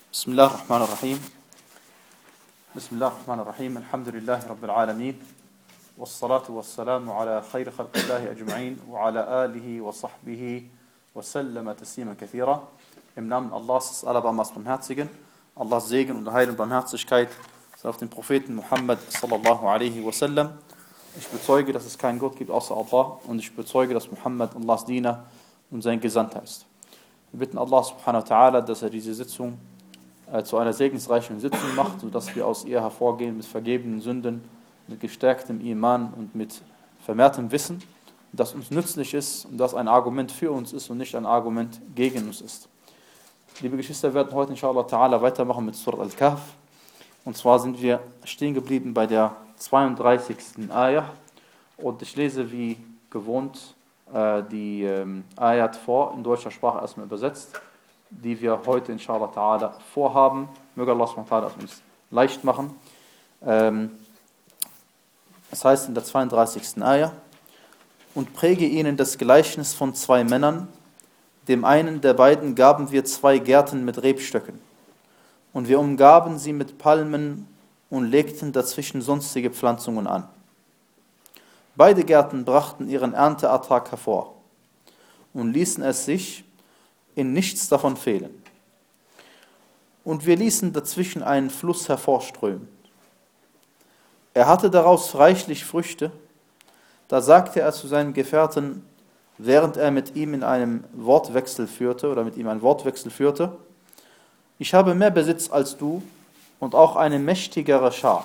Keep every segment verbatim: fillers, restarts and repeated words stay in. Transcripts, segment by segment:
بسم الله الرحمن الرحيم بسم الله الرحمن الرحيم الحمد لله رب العالمين والصلاة والسلام على خير خلق الله أجمعين وعلى آله وصحبه وسلم تسليما كثيرا. Im Namen Allahs des Allerbarmers Barmherzigen, Allahs Segen und Heil und Barmherzigkeit sei auf den Propheten Muhammad sallallahu alaihi wasallam. Ich bezeuge, dass es keinen Gott gibt außer Allah und ich bezeuge, dass Muhammad Allahs Diener und sein Gesandter ist. Wir bitten Allah subhanahu wa ta'ala, dass er diese Sitzung äh, zu einer segensreichen Sitzung macht, sodass wir aus ihr hervorgehen mit vergebenen Sünden, mit gestärktem Iman und mit vermehrtem Wissen, das uns nützlich ist und das ein Argument für uns ist und nicht ein Argument gegen uns ist. Liebe Geschwister, wir werden heute inshallah ta'ala weitermachen mit Surat Al-Kahf. Und zwar sind wir stehen geblieben bei der zweiunddreißigsten Ayah. Und ich lese wie gewohnt äh, die ähm, Ayat vor, in deutscher Sprache erstmal übersetzt, die wir heute inshallah ta'ala vorhaben. Möge Allah subhanahu wa ta'ala es uns leicht machen. Ähm, es heißt in der zweiunddreißigsten Ayah: Und präge ihnen das Gleichnis von zwei Männern. Dem einen der beiden gaben wir zwei Gärten mit Rebstöcken. Und wir umgaben sie mit Palmen und legten dazwischen sonstige Pflanzungen an. Beide Gärten brachten ihren Ernteertrag hervor und ließen es sich in nichts davon fehlen. Und wir ließen dazwischen einen Fluss hervorströmen. Er hatte daraus reichlich Früchte. Da sagte er zu seinen Gefährten, während er mit ihm in einem Wortwechsel führte oder mit ihm einen Wortwechsel führte: Ich habe mehr Besitz als du und auch eine mächtigere Schar.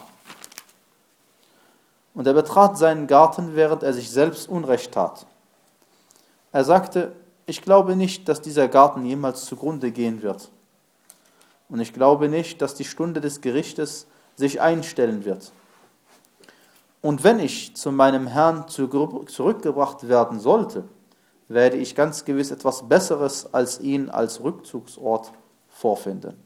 Und er betrat seinen Garten, während er sich selbst Unrecht tat. Er sagte: Ich glaube nicht, dass dieser Garten jemals zugrunde gehen wird. Und ich glaube nicht, dass die Stunde des Gerichtes sich einstellen wird. Und wenn ich zu meinem Herrn zurückgebracht werden sollte, werde ich ganz gewiss etwas Besseres als ihn als Rückzugsort vorfinden.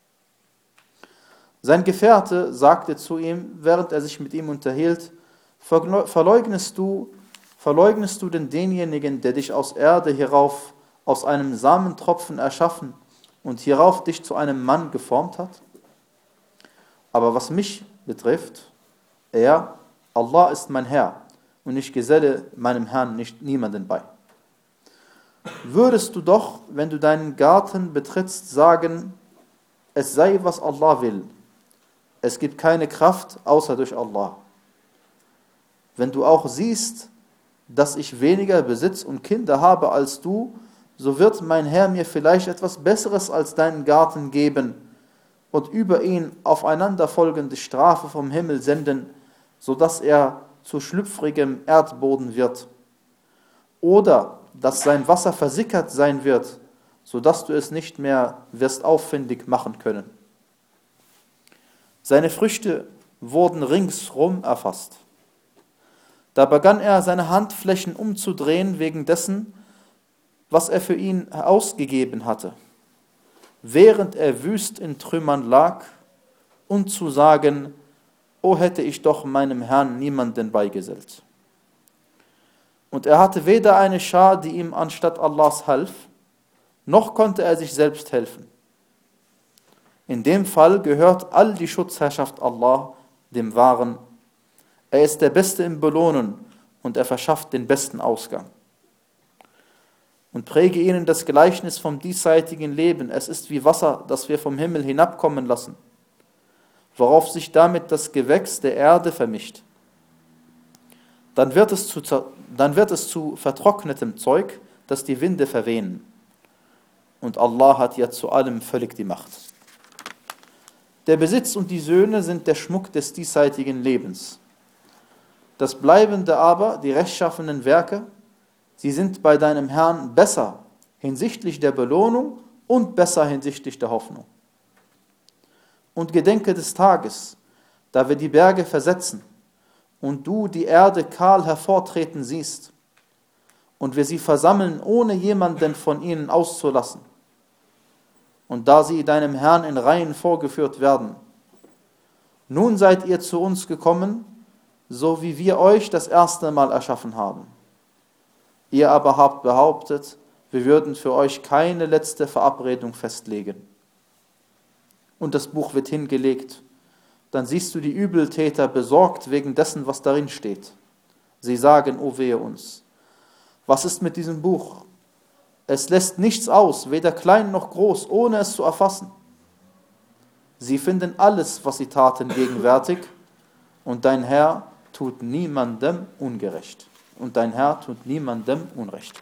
Sein Gefährte sagte zu ihm, während er sich mit ihm unterhielt: Verleugnest du, verleugnest du denn denjenigen, der dich aus Erde hierauf, aus einem Samentropfen erschaffen und hierauf dich zu einem Mann geformt hat? Aber was mich betrifft, er, Allah ist mein Herr, und ich geselle meinem Herrn nicht niemanden bei. Würdest du doch, wenn du deinen Garten betrittst, sagen, es sei, was Allah will. Es gibt keine Kraft, außer durch Allah. Wenn du auch siehst, dass ich weniger Besitz und Kinder habe als du, so wird mein Herr mir vielleicht etwas Besseres als deinen Garten geben und über ihn aufeinanderfolgende Strafe vom Himmel senden, sodass er zu schlüpfrigem Erdboden wird. Oder dass sein Wasser versickert sein wird, sodass du es nicht mehr wirst auffindig machen können. Seine Früchte wurden ringsrum erfasst. Da begann er, seine Handflächen umzudrehen wegen dessen, was er für ihn ausgegeben hatte, während er wüst in Trümmern lag, und zu sagen: O hätte ich doch meinem Herrn niemanden beigesellt. Und er hatte weder eine Schar, die ihm anstatt Allahs half, noch konnte er sich selbst helfen. In dem Fall gehört all die Schutzherrschaft Allah, dem Wahren. Er ist der Beste im Belohnen und er verschafft den besten Ausgang. Und präge ihnen das Gleichnis vom diesseitigen Leben. Es ist wie Wasser, das wir vom Himmel hinabkommen lassen, worauf sich damit das Gewächs der Erde vermischt. Dann wird es zu, dann wird es zu vertrocknetem Zeug, das die Winde verwehen. Und Allah hat ja zu allem völlig die Macht. Der Besitz und die Söhne sind der Schmuck des diesseitigen Lebens. Das Bleibende aber, die rechtschaffenen Werke, sie sind bei deinem Herrn besser hinsichtlich der Belohnung und besser hinsichtlich der Hoffnung. Und gedenke des Tages, da wir die Berge versetzen und du die Erde kahl hervortreten siehst und wir sie versammeln, ohne jemanden von ihnen auszulassen. Und da sie deinem Herrn in Reihen vorgeführt werden. Nun seid ihr zu uns gekommen, so wie wir euch das erste Mal erschaffen haben. Ihr aber habt behauptet, wir würden für euch keine letzte Verabredung festlegen. und das Buch wird hingelegt, dann siehst du die Übeltäter besorgt wegen dessen, was darin steht. Sie sagen, o wehe uns. Was ist mit diesem Buch? Es lässt nichts aus, weder klein noch groß, ohne es zu erfassen. Sie finden alles, was sie taten, gegenwärtig, und dein Herr tut niemandem ungerecht. Und dein Herr tut niemandem Unrecht.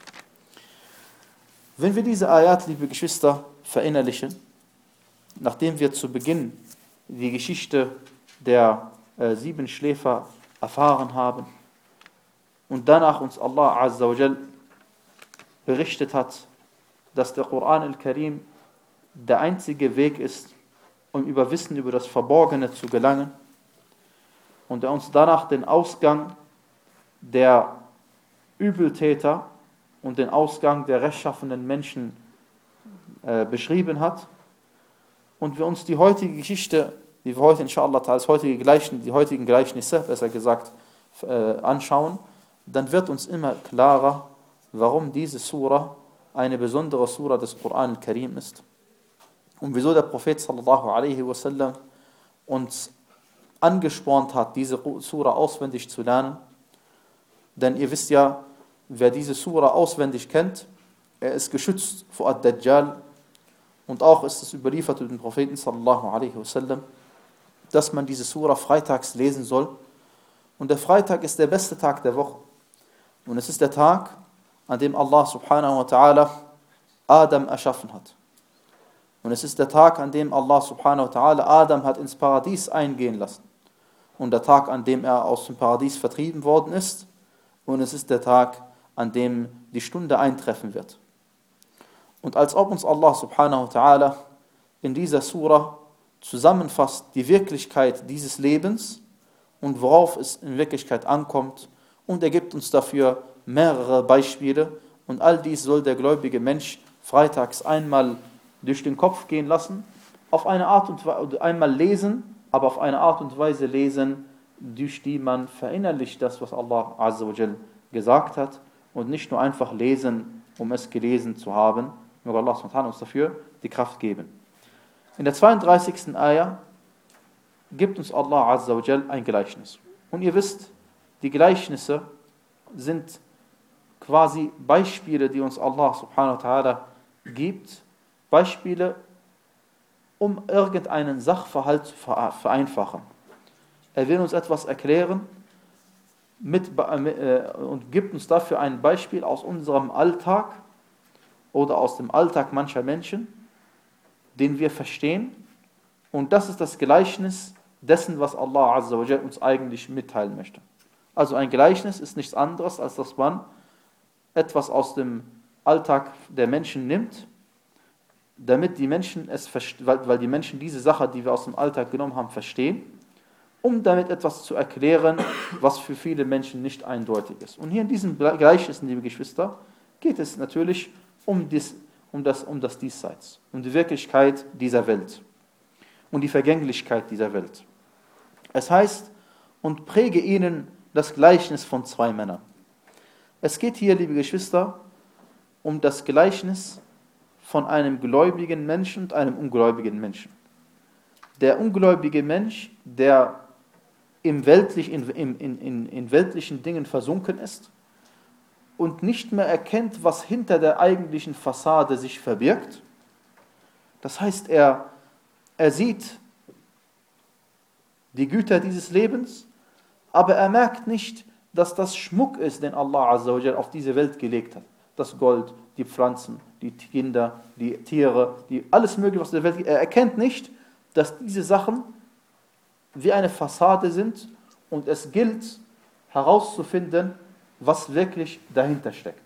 Wenn wir diese Ayat, liebe Geschwister, verinnerlichen, nachdem wir zu Beginn die Geschichte der äh, sieben Schläfer erfahren haben und danach uns Allah Azza wa Jal berichtet hat, dass der Koran al-Karim der einzige Weg ist, um über Wissen über das Verborgene zu gelangen, und er uns danach den Ausgang der Übeltäter und den Ausgang der rechtschaffenen Menschen äh, beschrieben hat, und wir uns die heutige Geschichte, die wir heute inshallah als heutige Gleichnis, die heutigen Gleichnisse, besser gesagt, äh, anschauen, dann wird uns immer klarer, warum diese Sura eine besondere Sura des Koran al-Karim ist. Und wieso der Prophet sallallahu alaihi wasallam uns angespornt hat, diese Sura auswendig zu lernen. Denn ihr wisst ja, wer diese Sura auswendig kennt, er ist geschützt vor Ad-Dajjal. Und auch ist es überliefert durch den Propheten sallallahu alaihi wasallam, dass man diese Sura freitags lesen soll. Und der Freitag ist der beste Tag der Woche. Und es ist der Tag, an dem Allah subhanahu wa ta'ala Adam erschaffen hat. Und es ist der Tag, an dem Allah subhanahu wa ta'ala Adam hat ins Paradies eingehen lassen. Und der Tag, an dem er aus dem Paradies vertrieben worden ist. Und es ist der Tag, an dem die Stunde eintreffen wird. Und als ob uns Allah subhanahu wa ta'ala in dieser Sura zusammenfasst die Wirklichkeit dieses Lebens und worauf es in Wirklichkeit ankommt, und er gibt uns dafür mehrere Beispiele, und all dies soll der gläubige Mensch freitags einmal durch den Kopf gehen lassen, auf eine Art und Weise, einmal lesen, aber auf eine Art und Weise lesen, durch die man verinnerlicht das, was Allah Azza wa Jal gesagt hat, und nicht nur einfach lesen, um es gelesen zu haben. Möge Allah subhanahu wa ta'ala uns dafür die Kraft geben. In der zweiunddreißigsten Ayah gibt uns Allah Azza wa Jal ein Gleichnis. Und ihr wisst, die Gleichnisse sind quasi Beispiele, die uns Allah subhanahu wa ta'ala gibt, Beispiele, um irgendeinen Sachverhalt zu vereinfachen. Er will uns etwas erklären mit, äh, und gibt uns dafür ein Beispiel aus unserem Alltag oder aus dem Alltag mancher Menschen, den wir verstehen. Und das ist das Gleichnis dessen, was Allah Azza wa Jal uns eigentlich mitteilen möchte. Also ein Gleichnis ist nichts anderes, als dass man etwas aus dem Alltag der Menschen nimmt, damit die Menschen es weil, weil die Menschen diese Sache, die wir aus dem Alltag genommen haben, verstehen, um damit etwas zu erklären, was für viele Menschen nicht eindeutig ist. Und hier in diesem Gleichnis, liebe Geschwister, geht es natürlich um, dies, um, das, um das Diesseits, um die Wirklichkeit dieser Welt und die Vergänglichkeit dieser Welt. Es heißt, und präge ihnen das Gleichnis von zwei Männern. Es geht hier, liebe Geschwister, um das Gleichnis von einem gläubigen Menschen und einem ungläubigen Menschen. Der ungläubige Mensch, der im weltlich, in, in, in, in weltlichen Dingen versunken ist und nicht mehr erkennt, was hinter der eigentlichen Fassade sich verbirgt. Das heißt, er, er sieht die Güter dieses Lebens, aber er merkt nicht, dass das Schmuck ist, den Allah Azza wa Jal auf diese Welt gelegt hat. Das Gold, die Pflanzen, die Kinder, die Tiere, die, alles Mögliche, was in der Welt gibt. Er erkennt nicht, dass diese Sachen wie eine Fassade sind und es gilt herauszufinden, was wirklich dahinter steckt.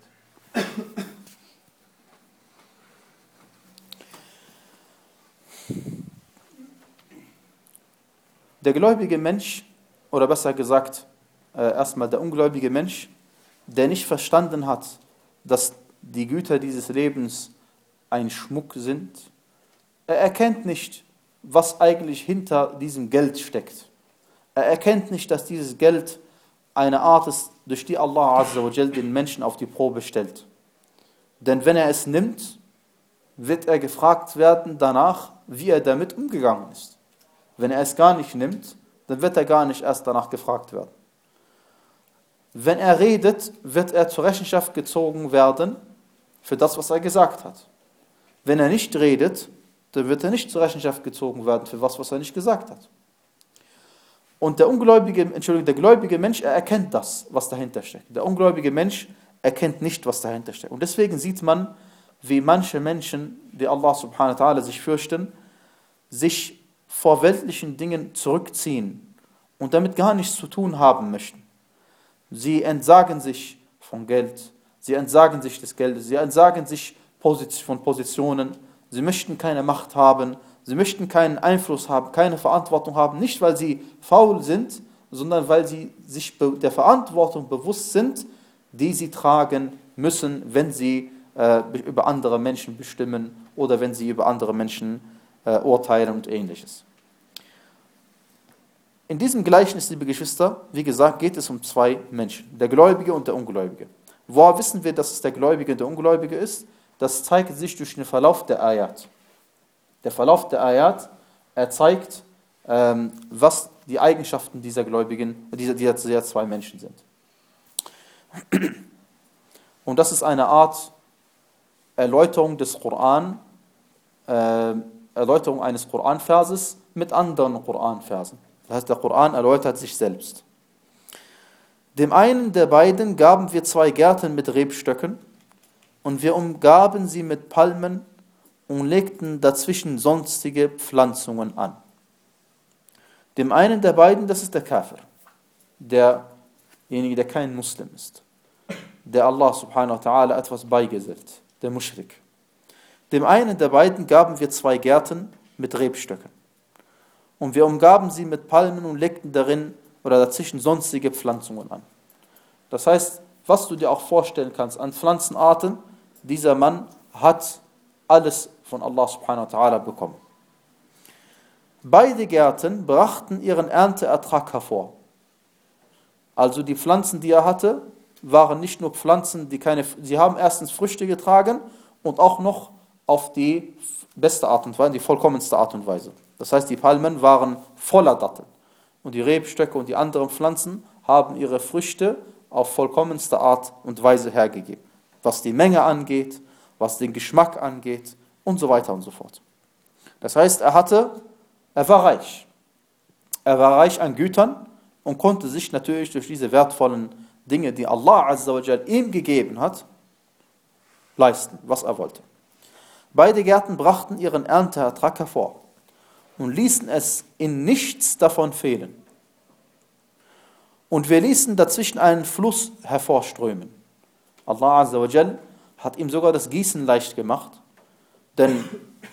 Der gläubige Mensch, oder besser gesagt, äh, erstmal der ungläubige Mensch, der nicht verstanden hat, dass die Güter dieses Lebens ein Schmuck sind, er erkennt nicht, was eigentlich hinter diesem Geld steckt. Er erkennt nicht, dass dieses Geld eine Art ist, durch die Allah Azza wa Jal den Menschen auf die Probe stellt. Denn wenn er es nimmt, wird er gefragt werden danach, wie er damit umgegangen ist. Wenn er es gar nicht nimmt, dann wird er gar nicht erst danach gefragt werden. Wenn er redet, wird er zur Rechenschaft gezogen werden für das, was er gesagt hat. Wenn er nicht redet, dann wird er nicht zur Rechenschaft gezogen werden für was, was er nicht gesagt hat. Und der ungläubige, Entschuldigung, der gläubige Mensch, er erkennt das, was dahinter steckt. Der ungläubige Mensch erkennt nicht, was dahinter steckt. Und deswegen sieht man, wie manche Menschen, die Allah subhanahu wa ta'ala sich fürchten, sich vor weltlichen Dingen zurückziehen und damit gar nichts zu tun haben möchten. Sie entsagen sich von Geld, sie entsagen sich des Geldes, sie entsagen sich von Positionen, sie möchten keine Macht haben, sie möchten keinen Einfluss haben, keine Verantwortung haben, nicht weil sie faul sind, sondern weil sie sich der Verantwortung bewusst sind, die sie tragen müssen, wenn sie äh, über andere Menschen bestimmen oder wenn sie über andere Menschen äh, urteilen und Ähnliches. In diesem Gleichnis, liebe Geschwister, wie gesagt, geht es um zwei Menschen, der Gläubige und der Ungläubige. Woher wissen wir, dass es der Gläubige und der Ungläubige ist? Das zeigt sich durch den Verlauf der Ayat. Der Verlauf der Ayat, er zeigt, ähm, was die Eigenschaften dieser Gläubigen, dieser, dieser zwei Menschen sind. Und das ist eine Art Erläuterung des Koran, äh, Erläuterung eines Koranverses mit anderen Koranversen. Das heißt, der Koran erläutert sich selbst. Dem einen der beiden gaben wir zwei Gärten mit Rebstöcken und wir umgaben sie mit Palmen und legten dazwischen sonstige Pflanzungen an. Dem einen der beiden, das ist der Kafir, derjenige, der kein Muslim ist, der Allah subhanahu wa ta'ala etwas beigesellt, der Muschrik. Dem einen der beiden gaben wir zwei Gärten mit Rebstöcken. Und wir umgaben sie mit Palmen und legten darin oder dazwischen sonstige Pflanzungen an. Das heißt, was du dir auch vorstellen kannst an Pflanzenarten, dieser Mann hat alles von Allah subhanahu wa ta'ala bekommen. Beide Gärten brachten ihren Ernteertrag hervor. Also die Pflanzen, die er hatte, waren nicht nur Pflanzen, die keine, sie haben erstens Früchte getragen und auch noch auf die beste Art und Weise, die vollkommenste Art und Weise. Das heißt, die Palmen waren voller Datteln. Und die Rebstöcke und die anderen Pflanzen haben ihre Früchte auf vollkommenste Art und Weise hergegeben. Was die Menge angeht, was den Geschmack angeht und so weiter und so fort. Das heißt, er hatte, er war reich. Er war reich an Gütern und konnte sich natürlich durch diese wertvollen Dinge, die Allah azza wa jal ihm gegeben hat, leisten, was er wollte. Beide Gärten brachten ihren Ernteertrag hervor und ließen es in nichts davon fehlen. Und wir ließen dazwischen einen Fluss hervorströmen. Allah azza wa jal hat ihm sogar das Gießen leicht gemacht, denn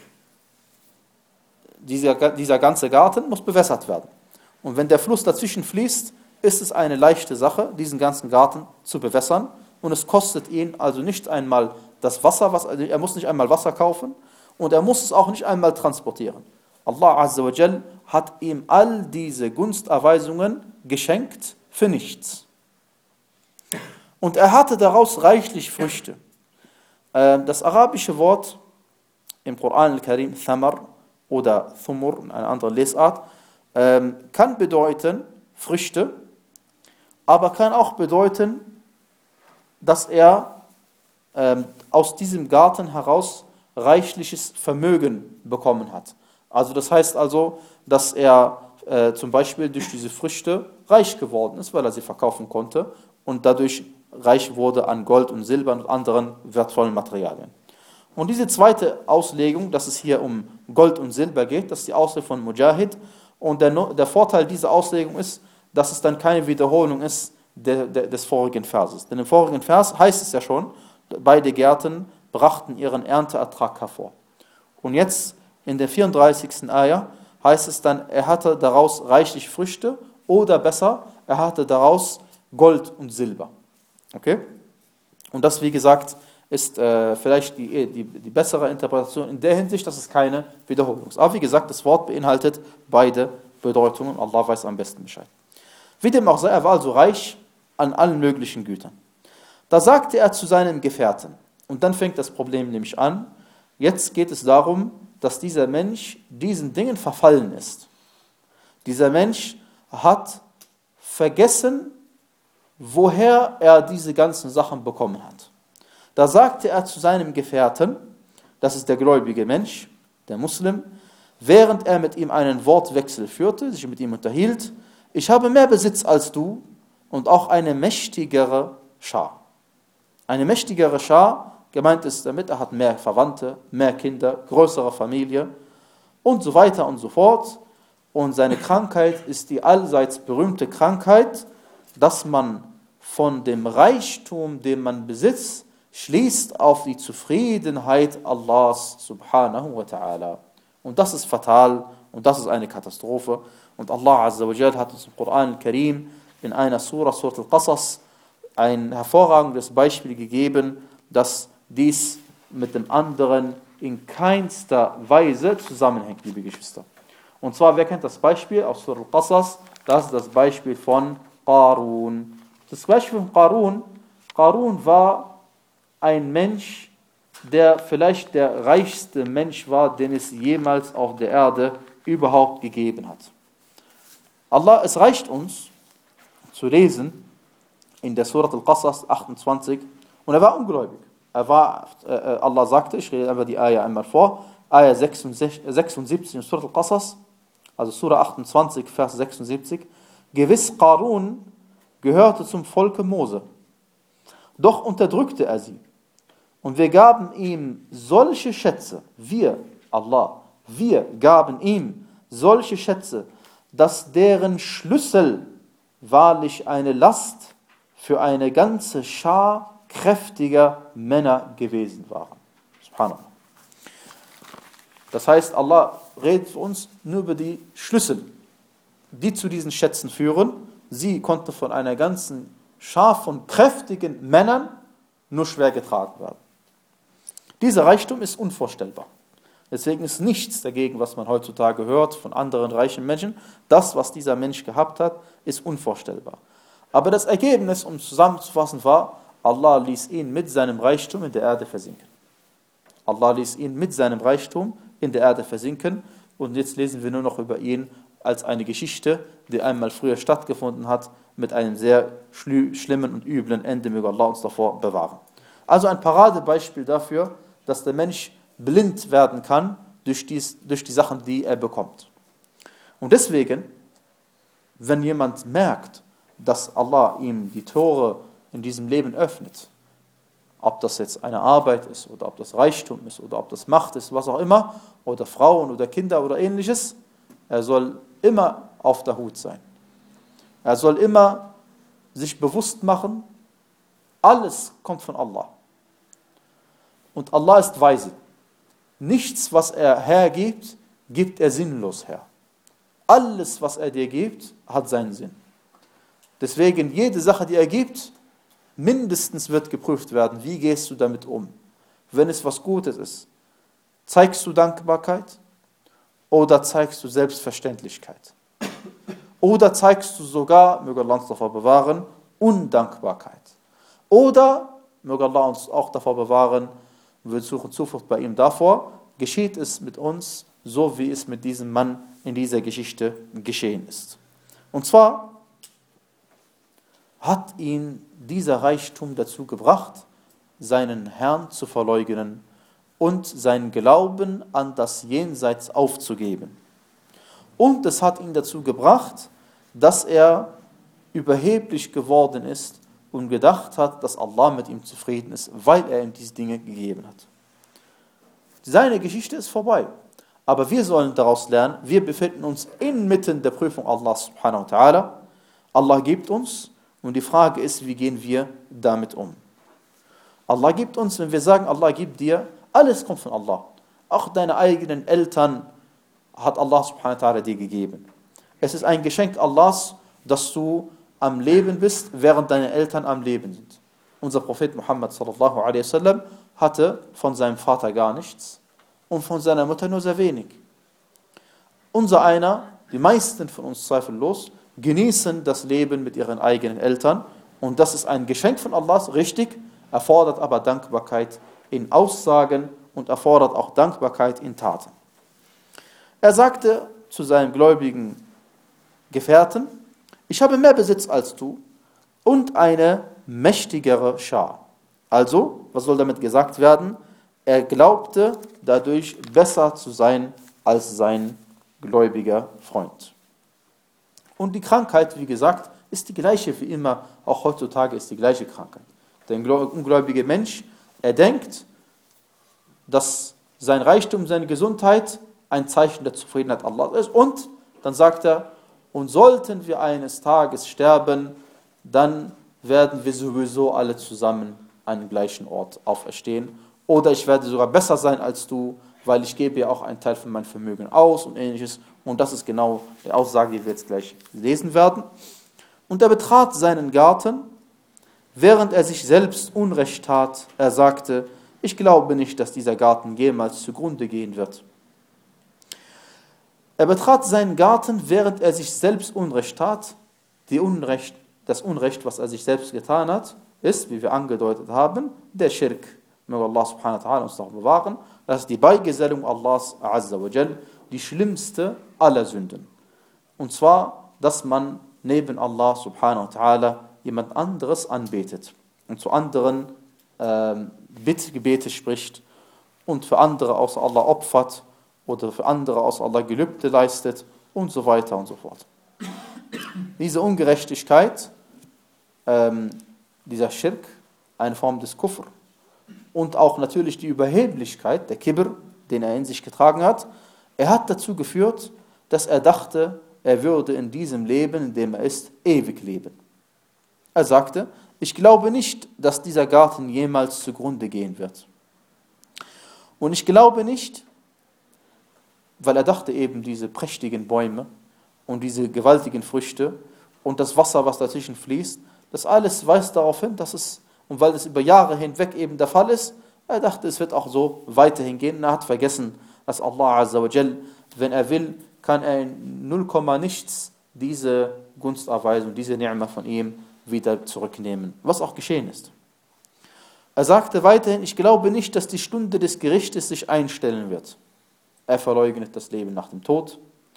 dieser, dieser ganze Garten muss bewässert werden. Und wenn der Fluss dazwischen fließt, ist es eine leichte Sache, diesen ganzen Garten zu bewässern. Und es kostet ihn also nicht einmal das Wasser, was, er muss nicht einmal Wasser kaufen und er muss es auch nicht einmal transportieren. Allah azza wa jal hat ihm all diese Gunsterweisungen geschenkt für nichts. Und er hatte daraus reichlich Früchte. Das arabische Wort im Koran al-Karim, Thamar oder Thumur, eine andere Lesart, kann bedeuten Früchte, aber kann auch bedeuten, dass er ähm, aus diesem Garten heraus reichliches Vermögen bekommen hat. Also das heißt also, dass er äh, zum Beispiel durch diese Früchte reich geworden ist, weil er sie verkaufen konnte und dadurch reich wurde an Gold und Silber und anderen wertvollen Materialien. Und diese zweite Auslegung, dass es hier um Gold und Silber geht, das ist die Auslegung von Mujahid. Und der, der Vorteil dieser Auslegung ist, dass es dann keine Wiederholung ist de, de, des vorigen Verses. Denn im vorigen Vers heißt es ja schon, beide Gärten brachten ihren Ernteertrag hervor. Und jetzt in der vierunddreißigsten Ayah heißt es dann, er hatte daraus reichlich Früchte oder besser, er hatte daraus Gold und Silber. Okay? Und das, wie gesagt, ist äh, vielleicht die, die, die bessere Interpretation in der Hinsicht, dass es keine Wiederholung ist. Aber wie gesagt, das Wort beinhaltet beide Bedeutungen. Allah weiß am besten Bescheid. Wie dem auch sei, er war also reich an allen möglichen Gütern. Da sagte er zu seinem Gefährten, und dann fängt das Problem nämlich an, Jetzt geht es darum, dass dieser Mensch diesen Dingen verfallen ist. Dieser Mensch hat vergessen, woher er diese ganzen Sachen bekommen hat. Da sagte er zu seinem Gefährten, das ist der gläubige Mensch, der Muslim, während er mit ihm einen Wortwechsel führte, sich mit ihm unterhielt, ich habe mehr Besitz als du und auch eine mächtigere Schar. Eine mächtigere Schar, gemeint ist damit, er hat mehr Verwandte, mehr Kinder, größere Familie und so weiter und so fort. Und seine Krankheit ist die allseits berühmte Krankheit, dass man von dem Reichtum, den man besitzt, schließt auf die Zufriedenheit Allahs subhanahu wa ta'ala. Und das ist fatal und das ist eine Katastrophe. Und Allah Azza wa Jal hat uns im Koran al-Karim in einer Surah, Surah al-Qasas, ein hervorragendes Beispiel gegeben, dass dies mit dem anderen in keinster Weise zusammenhängt, liebe Geschwister. Und zwar, wer kennt das Beispiel aus Surah al-Qasas? Das ist das Beispiel von Qarun. Das Beispiel von Qarun, Qarun war ein Mensch, der vielleicht der reichste Mensch war, den es jemals auf der Erde überhaupt gegeben hat. Allah, es reicht uns zu lesen in der Surah al-Qasas achtundzwanzig, und er war ungläubig. Er war, äh, Allah sagte, ich lese einfach die Ayah einmal vor, Ayah sechsundsiebzig in Surah al-Qasas, also Surah achtundzwanzig, Vers sechsundsiebzig, gewiss Qarun gehörte zum Volke Mose, doch unterdrückte er sie. Und wir gaben ihm solche Schätze, wir, Allah, wir gaben ihm solche Schätze, dass deren Schlüssel wahrlich eine Last für eine ganze Schar kräftiger Männer gewesen waren. Subhanallah. Das heißt, Allah redet für uns nur über die Schlüssel, die zu diesen Schätzen führen. Sie konnten von einer ganzen Schar von kräftigen Männern nur schwer getragen werden. Dieser Reichtum ist unvorstellbar. Deswegen ist nichts dagegen, was man heutzutage hört von anderen reichen Menschen. Das, was dieser Mensch gehabt hat, ist unvorstellbar. Aber das Ergebnis, um zusammenzufassen, war, Allah ließ ihn mit seinem Reichtum in der Erde versinken. Allah ließ ihn mit seinem Reichtum in der Erde versinken. Und jetzt lesen wir nur noch über ihn als eine Geschichte, die einmal früher stattgefunden hat, mit einem sehr schlimmen und üblen Ende. Möge Allah uns davor bewahren. Also ein Paradebeispiel dafür, dass der Mensch blind werden kann durch, dies, durch die Sachen, die er bekommt. Und deswegen, wenn jemand merkt, dass Allah ihm die Tore in diesem Leben öffnet, ob das jetzt eine Arbeit ist oder ob das Reichtum ist oder ob das Macht ist, was auch immer, oder Frauen oder Kinder oder ähnliches, er soll immer auf der Hut sein. Er soll immer sich bewusst machen, alles kommt von Allah. Und Allah ist weise. Nichts, was er hergibt, gibt er sinnlos her. Alles, was er dir gibt, hat seinen Sinn. Deswegen, jede Sache, die er gibt, mindestens wird geprüft werden, wie gehst du damit um. Wenn es was Gutes ist, zeigst du Dankbarkeit oder zeigst du Selbstverständlichkeit? Oder zeigst du sogar, möge Allah uns davor bewahren, Undankbarkeit? Oder, möge Allah uns auch davor bewahren, wir suchen Zuflucht bei ihm davor, geschieht es mit uns, so wie es mit diesem Mann in dieser Geschichte geschehen ist. Und zwar hat ihn dieser Reichtum dazu gebracht, seinen Herrn zu verleugnen und seinen Glauben an das Jenseits aufzugeben. Und es hat ihn dazu gebracht, dass er überheblich geworden ist und gedacht hat, dass Allah mit ihm zufrieden ist, weil er ihm diese Dinge gegeben hat. Seine Geschichte ist vorbei. Aber wir sollen daraus lernen, wir befinden uns inmitten der Prüfung Allah subhanahu wa ta'ala. Allah gibt uns und die Frage ist, wie gehen wir damit um? Allah gibt uns, wenn wir sagen, Allah gibt dir, alles kommt von Allah. Auch deine eigenen Eltern hat Allah subhanahu wa ta'ala dir gegeben. Es ist ein Geschenk Allahs, dass du am Leben bist, während deine Eltern am Leben sind. Unser Prophet Muhammad sallallahu alaihi wasallam hatte von seinem Vater gar nichts und von seiner Mutter nur sehr wenig. Unser einer, die meisten von uns zweifellos, genießen das Leben mit ihren eigenen Eltern und das ist ein Geschenk von Allah, richtig, erfordert aber Dankbarkeit in Aussagen und erfordert auch Dankbarkeit in Taten. Er sagte zu seinem gläubigen Gefährten: Ich habe mehr Besitz als du und eine mächtigere Schar. Also, was soll damit gesagt werden? Er glaubte dadurch besser zu sein als sein gläubiger Freund. Und die Krankheit, wie gesagt, ist die gleiche wie immer, auch heutzutage ist die gleiche Krankheit. Der ungläubige Mensch, er denkt, dass sein Reichtum, seine Gesundheit ein Zeichen der Zufriedenheit Allahs ist. Und dann sagt er, und sollten wir eines Tages sterben, dann werden wir sowieso alle zusammen an dem gleichen Ort auferstehen. Oder ich werde sogar besser sein als du, weil ich gebe ja auch einen Teil von meinem Vermögen aus und ähnliches. Und das ist genau die Aussage, die wir jetzt gleich lesen werden. Und er betrat seinen Garten, während er sich selbst Unrecht tat. Er sagte: Ich glaube nicht, dass dieser Garten jemals zugrunde gehen wird. Er betrat seinen Garten, während er sich selbst Unrecht tat. Die Unrecht, das Unrecht, was er sich selbst getan hat, ist, wie wir angedeutet haben, der Schirk. Möge Allah subhanahu wa ta'ala uns noch bewahren. Das ist die Beigesellung Allahs azza wa jal, die schlimmste aller Sünden. Und zwar, dass man neben Allah subhanahu wa ta'ala jemand anderes anbetet und zu anderen ähm, Bittgebete spricht und für andere außer Allah opfert oder für andere außer Allah Gelübde leistet und so weiter und so fort. Diese Ungerechtigkeit, ähm, dieser Schirk, eine Form des Kufr, und auch natürlich die Überheblichkeit, der Kibr, den er in sich getragen hat, er hat dazu geführt, dass er dachte, er würde in diesem Leben, in dem er ist, ewig leben. Er sagte: Ich glaube nicht, dass dieser Garten jemals zugrunde gehen wird. Und ich glaube nicht, weil er dachte eben, diese prächtigen Bäume und diese gewaltigen Früchte und das Wasser, was dazwischen fließt, das alles weist darauf hin, dass es, und weil es über Jahre hinweg eben der Fall ist, er dachte, es wird auch so weiterhin gehen. Und er hat vergessen, dass Allah azza wa jal, wenn er will, kann er in null Komma nichts diese Gunsterweisung, diese Ni'ma von ihm wieder zurücknehmen, was auch geschehen ist. Er sagte weiterhin: Ich glaube nicht, dass die Stunde des Gerichtes sich einstellen wird. Er verleugnet das Leben nach dem Tod.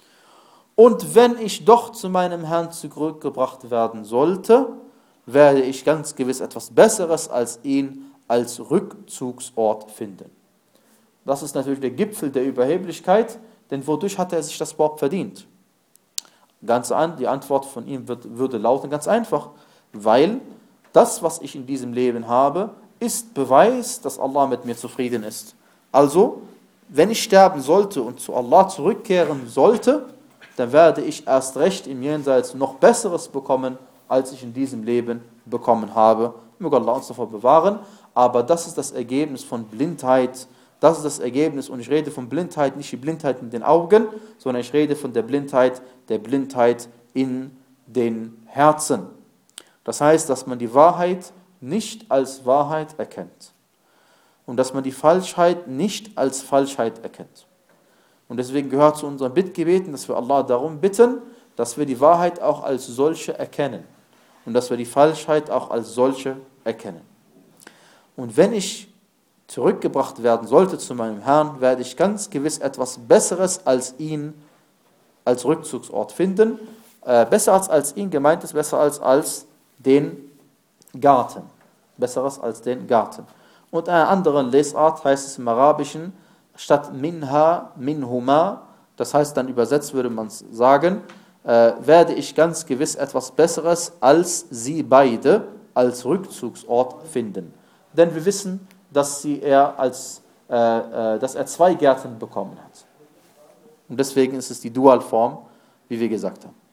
Und wenn ich doch zu meinem Herrn zurückgebracht werden sollte, werde ich ganz gewiss etwas Besseres als ihn als Rückzugsort finden. Das ist natürlich der Gipfel der Überheblichkeit, denn wodurch hat er sich das überhaupt verdient? Ganz an, die Antwort von ihm wird, würde lauten, ganz einfach, weil das, was ich in diesem Leben habe, ist Beweis, dass Allah mit mir zufrieden ist. Also, wenn ich sterben sollte und zu Allah zurückkehren sollte, dann werde ich erst recht im Jenseits noch Besseres bekommen, als ich in diesem Leben bekommen habe. Möge Allah uns davor bewahren. Aber das ist das Ergebnis von Blindheit. Das ist das Ergebnis, und ich rede von Blindheit, nicht die Blindheit in den Augen, sondern ich rede von der Blindheit, der Blindheit in den Herzen. Das heißt, dass man die Wahrheit nicht als Wahrheit erkennt. Und dass man die Falschheit nicht als Falschheit erkennt. Und deswegen gehört zu unseren Bittgebeten, dass wir Allah darum bitten, dass wir die Wahrheit auch als solche erkennen. Und dass wir die Falschheit auch als solche erkennen. Und wenn ich zurückgebracht werden sollte zu meinem Herrn, werde ich ganz gewiss etwas Besseres als ihn als Rückzugsort finden. Äh, besser als als ihn gemeint ist, besser als als den Garten. Besseres als den Garten. Und in einer anderen Lesart heißt es im Arabischen, statt minha, minhuma, das heißt dann übersetzt würde man sagen, äh, werde ich ganz gewiss etwas Besseres als sie beide als Rückzugsort finden. Denn wir wissen, dass, sie er als, äh, äh, dass er zwei Gärten bekommen hat. Und deswegen ist es die Dualform, wie wir gesagt haben.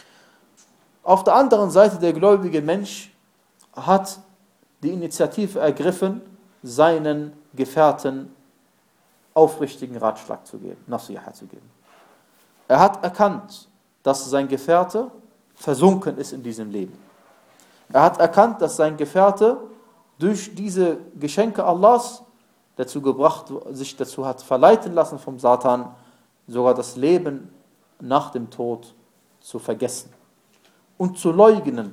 Auf der anderen Seite, der gläubige Mensch hat die Initiative ergriffen, seinen Gefährten aufrichtigen Ratschlag zu geben, Nasiha zu geben. Er hat erkannt, dass sein Gefährte versunken ist in diesem Leben. Er hat erkannt, dass sein Gefährte durch diese Geschenke Allahs dazu gebracht, sich dazu hat verleiten lassen vom Satan, sogar das Leben nach dem Tod zu vergessen und zu leugnen.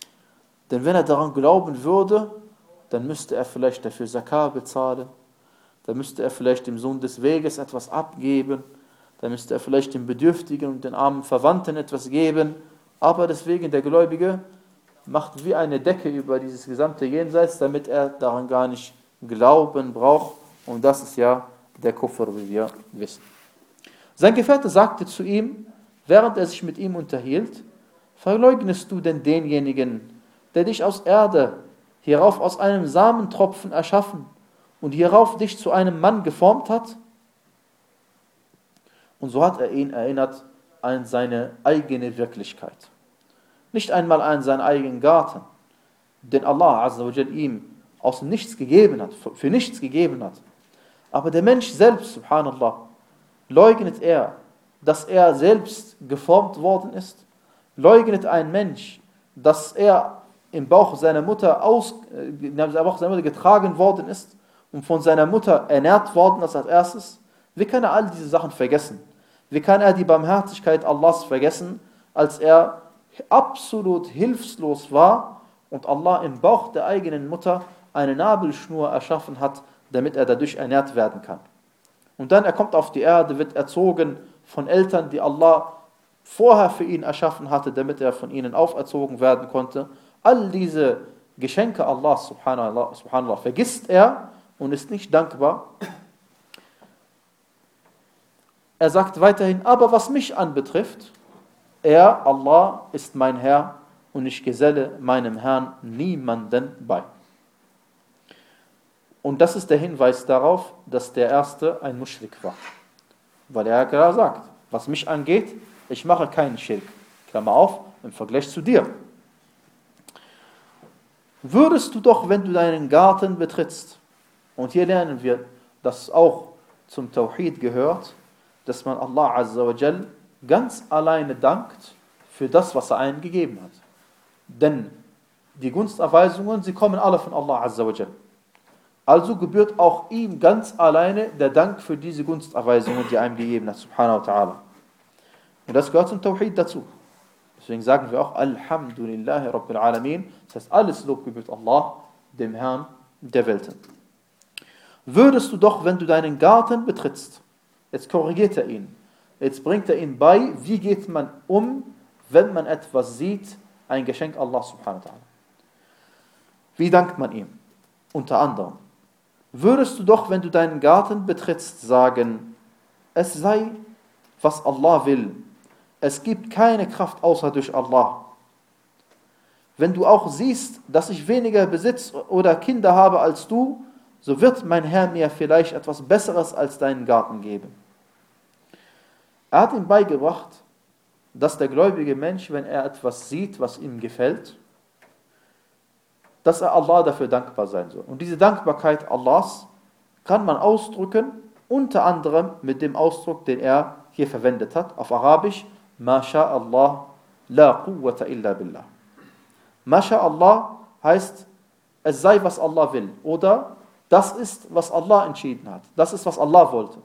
Denn wenn er daran glauben würde, dann müsste er vielleicht dafür Zakah bezahlen, da müsste er vielleicht dem Sohn des Weges etwas abgeben, da müsste er vielleicht den Bedürftigen und den armen Verwandten etwas geben, aber deswegen der Gläubige macht wie eine Decke über dieses gesamte Jenseits, damit er daran gar nicht glauben braucht, und das ist ja der Kufr, wie wir wissen. Sein Gefährte sagte zu ihm, während er sich mit ihm unterhielt: Verleugnest du denn denjenigen, der dich aus Erde, hierauf aus einem Samentropfen erschaffen und hierauf dich zu einem Mann geformt hat? Und so hat er ihn erinnert an seine eigene Wirklichkeit. Nicht einmal an seinen eigenen Garten, den Allah Azza wa Jal ihm aus dem Nichts gegeben hat, für nichts gegeben hat. Aber der Mensch selbst, subhanallah, leugnet er, dass er selbst geformt worden ist? Leugnet ein Mensch, dass er im Bauch seiner Mutter aus, im Bauch seiner Mutter getragen worden ist und von seiner Mutter ernährt worden ist als erstes? Wie kann er all diese Sachen vergessen? Wie kann er die Barmherzigkeit Allahs vergessen, als er absolut hilflos war und Allah im Bauch der eigenen Mutter eine Nabelschnur erschaffen hat, damit er dadurch ernährt werden kann? Und dann er kommt auf die Erde, wird erzogen von Eltern, die Allah vorher für ihn erschaffen hatte, damit er von ihnen auferzogen werden konnte. All diese Geschenke Allahs, subhanallah, subhanallah, vergisst er und ist nicht dankbar. Er sagt weiterhin, aber was mich anbetrifft, er, Allah, ist mein Herr und ich geselle meinem Herrn niemanden bei. Und das ist der Hinweis darauf, dass der Erste ein Muschrik war. Weil er klar sagt, was mich angeht, ich mache keinen Schirk. Klammer auf, im Vergleich zu dir. Würdest du doch, wenn du deinen Garten betrittst, und hier lernen wir, dass auch zum Tawhid gehört, dass man Allah Azza wa Jal ganz alleine dankt für das, was er einem gegeben hat. Denn die Gunsterweisungen, sie kommen alle von Allah Azza wa Jal. Also gebührt auch ihm ganz alleine der Dank für diese Gunsterweisungen, die er einem gegeben hat, subhanahu wa ta'ala. Und das gehört zum Tawhid dazu. Deswegen sagen wir auch Alhamdulillahi Rabbil Alamin. Das heißt, alles Lob gebührt Allah, dem Herrn der Welten. Würdest du doch, wenn du deinen Garten betrittst, jetzt korrigiert er ihn, jetzt bringt er ihn bei, wie geht man um, wenn man etwas sieht, ein Geschenk Allah subhanahu wa ta'ala. Wie dankt man ihm? Unter anderem, würdest du doch, wenn du deinen Garten betrittst, sagen, es sei, was Allah will. Es gibt keine Kraft außer durch Allah. Wenn du auch siehst, dass ich weniger Besitz oder Kinder habe als du, so wird mein Herr mir vielleicht etwas Besseres als deinen Garten geben. Er hat ihm beigebracht, dass der gläubige Mensch, wenn er etwas sieht, was ihm gefällt, dass er Allah dafür dankbar sein soll. Und diese Dankbarkeit Allahs kann man ausdrücken, unter anderem mit dem Ausdruck, den er hier verwendet hat, auf Arabisch, MashaAllah, la quwwata illa billah. MashaAllah heißt, es sei, was Allah will. Oder, das ist, was Allah entschieden hat. Das ist, was Allah wollte.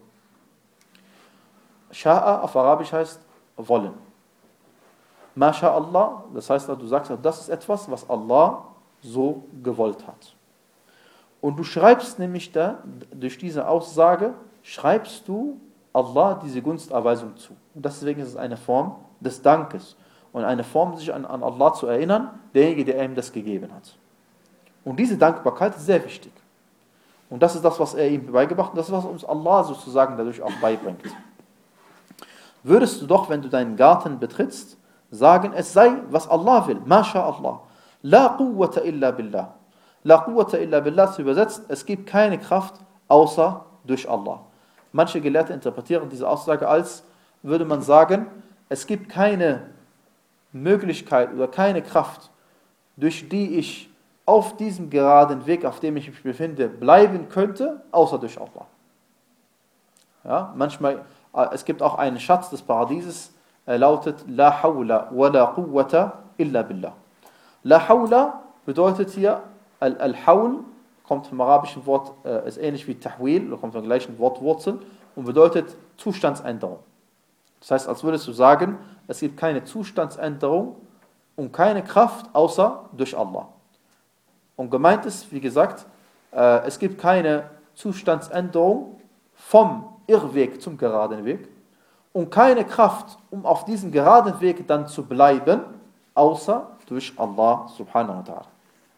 Sha'a auf Arabisch heißt, wollen. MashaAllah, das heißt, du sagst, das ist etwas, was Allah so gewollt hat. Und du schreibst nämlich da, durch diese Aussage, schreibst du Allah diese Gunsterweisung zu. Und deswegen ist es eine Form des Dankes und eine Form, sich an, an Allah zu erinnern, derjenige, der ihm das gegeben hat. Und diese Dankbarkeit ist sehr wichtig. Und das ist das, was er ihm beigebracht hat, und das ist, was uns Allah sozusagen dadurch auch beibringt. Würdest du doch, wenn du deinen Garten betrittst, sagen, es sei, was Allah will. MashaAllah. La quwwata illa billah. La quwwata illa billah zu übersetzt, es gibt keine Kraft außer durch Allah. Manche Gelehrte interpretieren diese Aussage als, würde man sagen, es gibt keine Möglichkeit oder keine Kraft, durch die ich auf diesem geraden Weg, auf dem ich mich befinde, bleiben könnte, außer durch Allah. Ja, manchmal, es gibt auch einen Schatz des Paradieses, er lautet La hawla wa la quwwata illa billah. La hawla bedeutet hier, Al-Hawl kommt vom arabischen Wort, äh, ist ähnlich wie Tahwil, oder kommt vom gleichen Wortwurzel und bedeutet Zustandsänderung. Das heißt, als würdest du sagen, es gibt keine Zustandsänderung und keine Kraft außer durch Allah. Und gemeint ist, wie gesagt, äh, es gibt keine Zustandsänderung vom Irrweg zum geraden Weg und keine Kraft, um auf diesem geraden Weg dann zu bleiben, außer durch Allah subhanahu wa ta'ala.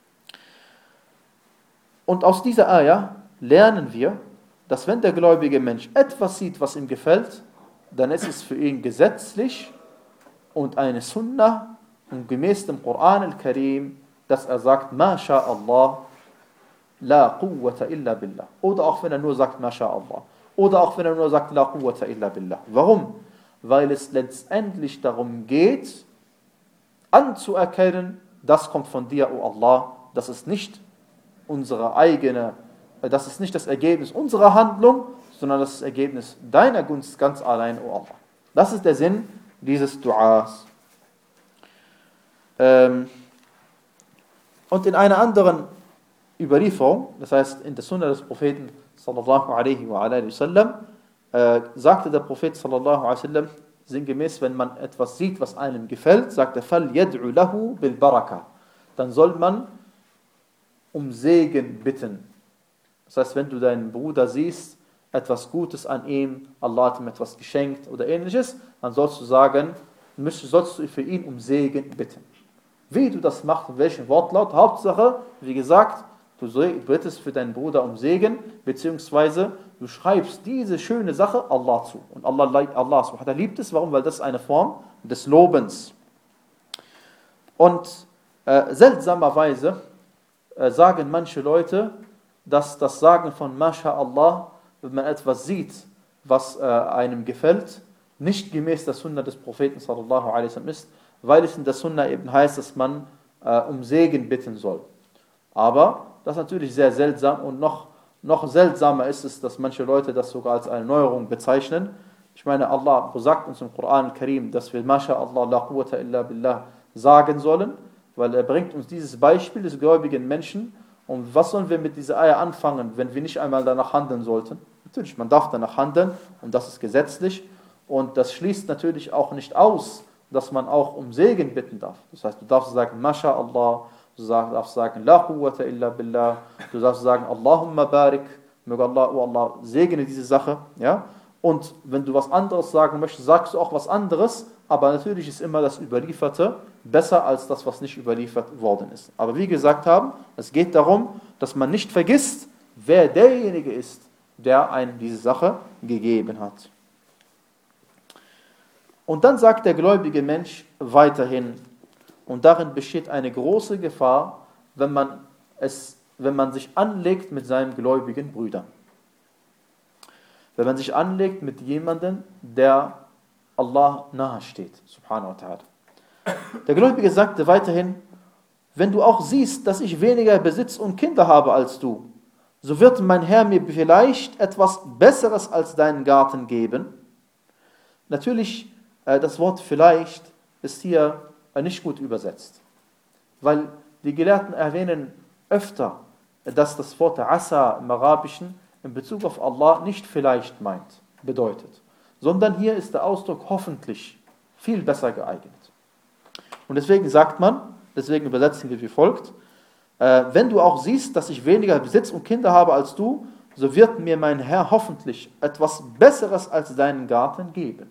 Und aus dieser Ayah lernen wir, dass wenn der gläubige Mensch etwas sieht, was ihm gefällt, dann ist es für ihn gesetzlich und eine Sunnah und gemäß dem Koran al-Karim, dass er sagt, Ma sha Allah, la quwwata illa billah. Oder auch wenn er nur sagt, Ma sha Allah. Oder auch wenn er nur sagt, la quwwata illa billah. Warum? Weil es letztendlich darum geht, anzuerkennen, das kommt von dir, o Allah, das ist nicht unsere eigene, das ist nicht das Ergebnis unserer Handlung, sondern das ist das Ergebnis deiner Gunst ganz allein, o Allah. Das ist der Sinn dieses Duas. Ähm, und in einer anderen Überlieferung, das heißt in der Sunna des Propheten sallallahu alaihi wa alaihi wasallam, äh, sagte der Prophet sallallahu alaihi wasallam sinngemäß, wenn man etwas sieht, was einem gefällt, sagt er, fal yad'u lahu bil baraka. Dann soll man um Segen bitten. Das heißt, wenn du deinen Bruder siehst, etwas Gutes an ihm, Allah hat ihm etwas geschenkt oder ähnliches, dann sollst du sagen, sollst du für ihn um Segen bitten. Wie du das machst, in welchem Wortlaut, Hauptsache, wie gesagt, du bittest für deinen Bruder um Segen, beziehungsweise du schreibst diese schöne Sache Allah zu. Und Allah, Allah subhanahu wa ta'ala liebt es, warum? Weil das ist eine Form des Lobens. Und äh, seltsamerweise äh, sagen manche Leute, dass das Sagen von MashaAllah, wenn man etwas sieht, was äh, einem gefällt, nicht gemäß der Sunna des Propheten sallallahu alaihi wasallam ist, weil es in der Sunna eben heißt, dass man äh, um Segen bitten soll. Aber das ist natürlich sehr seltsam und noch, noch seltsamer ist es, dass manche Leute das sogar als eine Neuerung bezeichnen. Ich meine, Allah sagt uns im Koran al-Karim, dass wir MashaAllah la quwwata illa billah sagen sollen, weil er bringt uns dieses Beispiel des gläubigen Menschen. Und was sollen wir mit dieser Eier anfangen, wenn wir nicht einmal danach handeln sollten? Natürlich, man darf danach handeln und das ist gesetzlich. Und das schließt natürlich auch nicht aus, dass man auch um Segen bitten darf. Das heißt, du darfst sagen, MashaAllah, du darfst sagen, La quwwata illa billah, du darfst sagen, Allahumma barik, möge Allah, oh Allah, segne diese Sache. Ja? Und wenn du was anderes sagen möchtest, sagst du auch was anderes, aber natürlich ist immer das Überlieferte besser als das, was nicht überliefert worden ist. Aber wie gesagt haben, es geht darum, dass man nicht vergisst, wer derjenige ist, der einem diese Sache gegeben hat. Und dann sagt der gläubige Mensch weiterhin, und darin besteht eine große Gefahr, wenn man, es, wenn man sich anlegt mit seinen gläubigen Brüdern. Wenn man sich anlegt mit jemandem, der Allah nahe steht, subhanahu wa ta'ala. Der Gläubige sagte weiterhin, wenn du auch siehst, dass ich weniger Besitz und Kinder habe als du, so wird mein Herr mir vielleicht etwas Besseres als deinen Garten geben. Natürlich, äh, das Wort vielleicht ist hier äh, nicht gut übersetzt, weil die Gelehrten erwähnen öfter, dass das Wort Asa im Arabischen in Bezug auf Allah nicht vielleicht meint, bedeutet, sondern hier ist der Ausdruck hoffentlich viel besser geeignet. Und deswegen sagt man, deswegen übersetzen wir wie folgt, äh, wenn du auch siehst, dass ich weniger Besitz und Kinder habe als du, so wird mir mein Herr hoffentlich etwas Besseres als deinen Garten geben.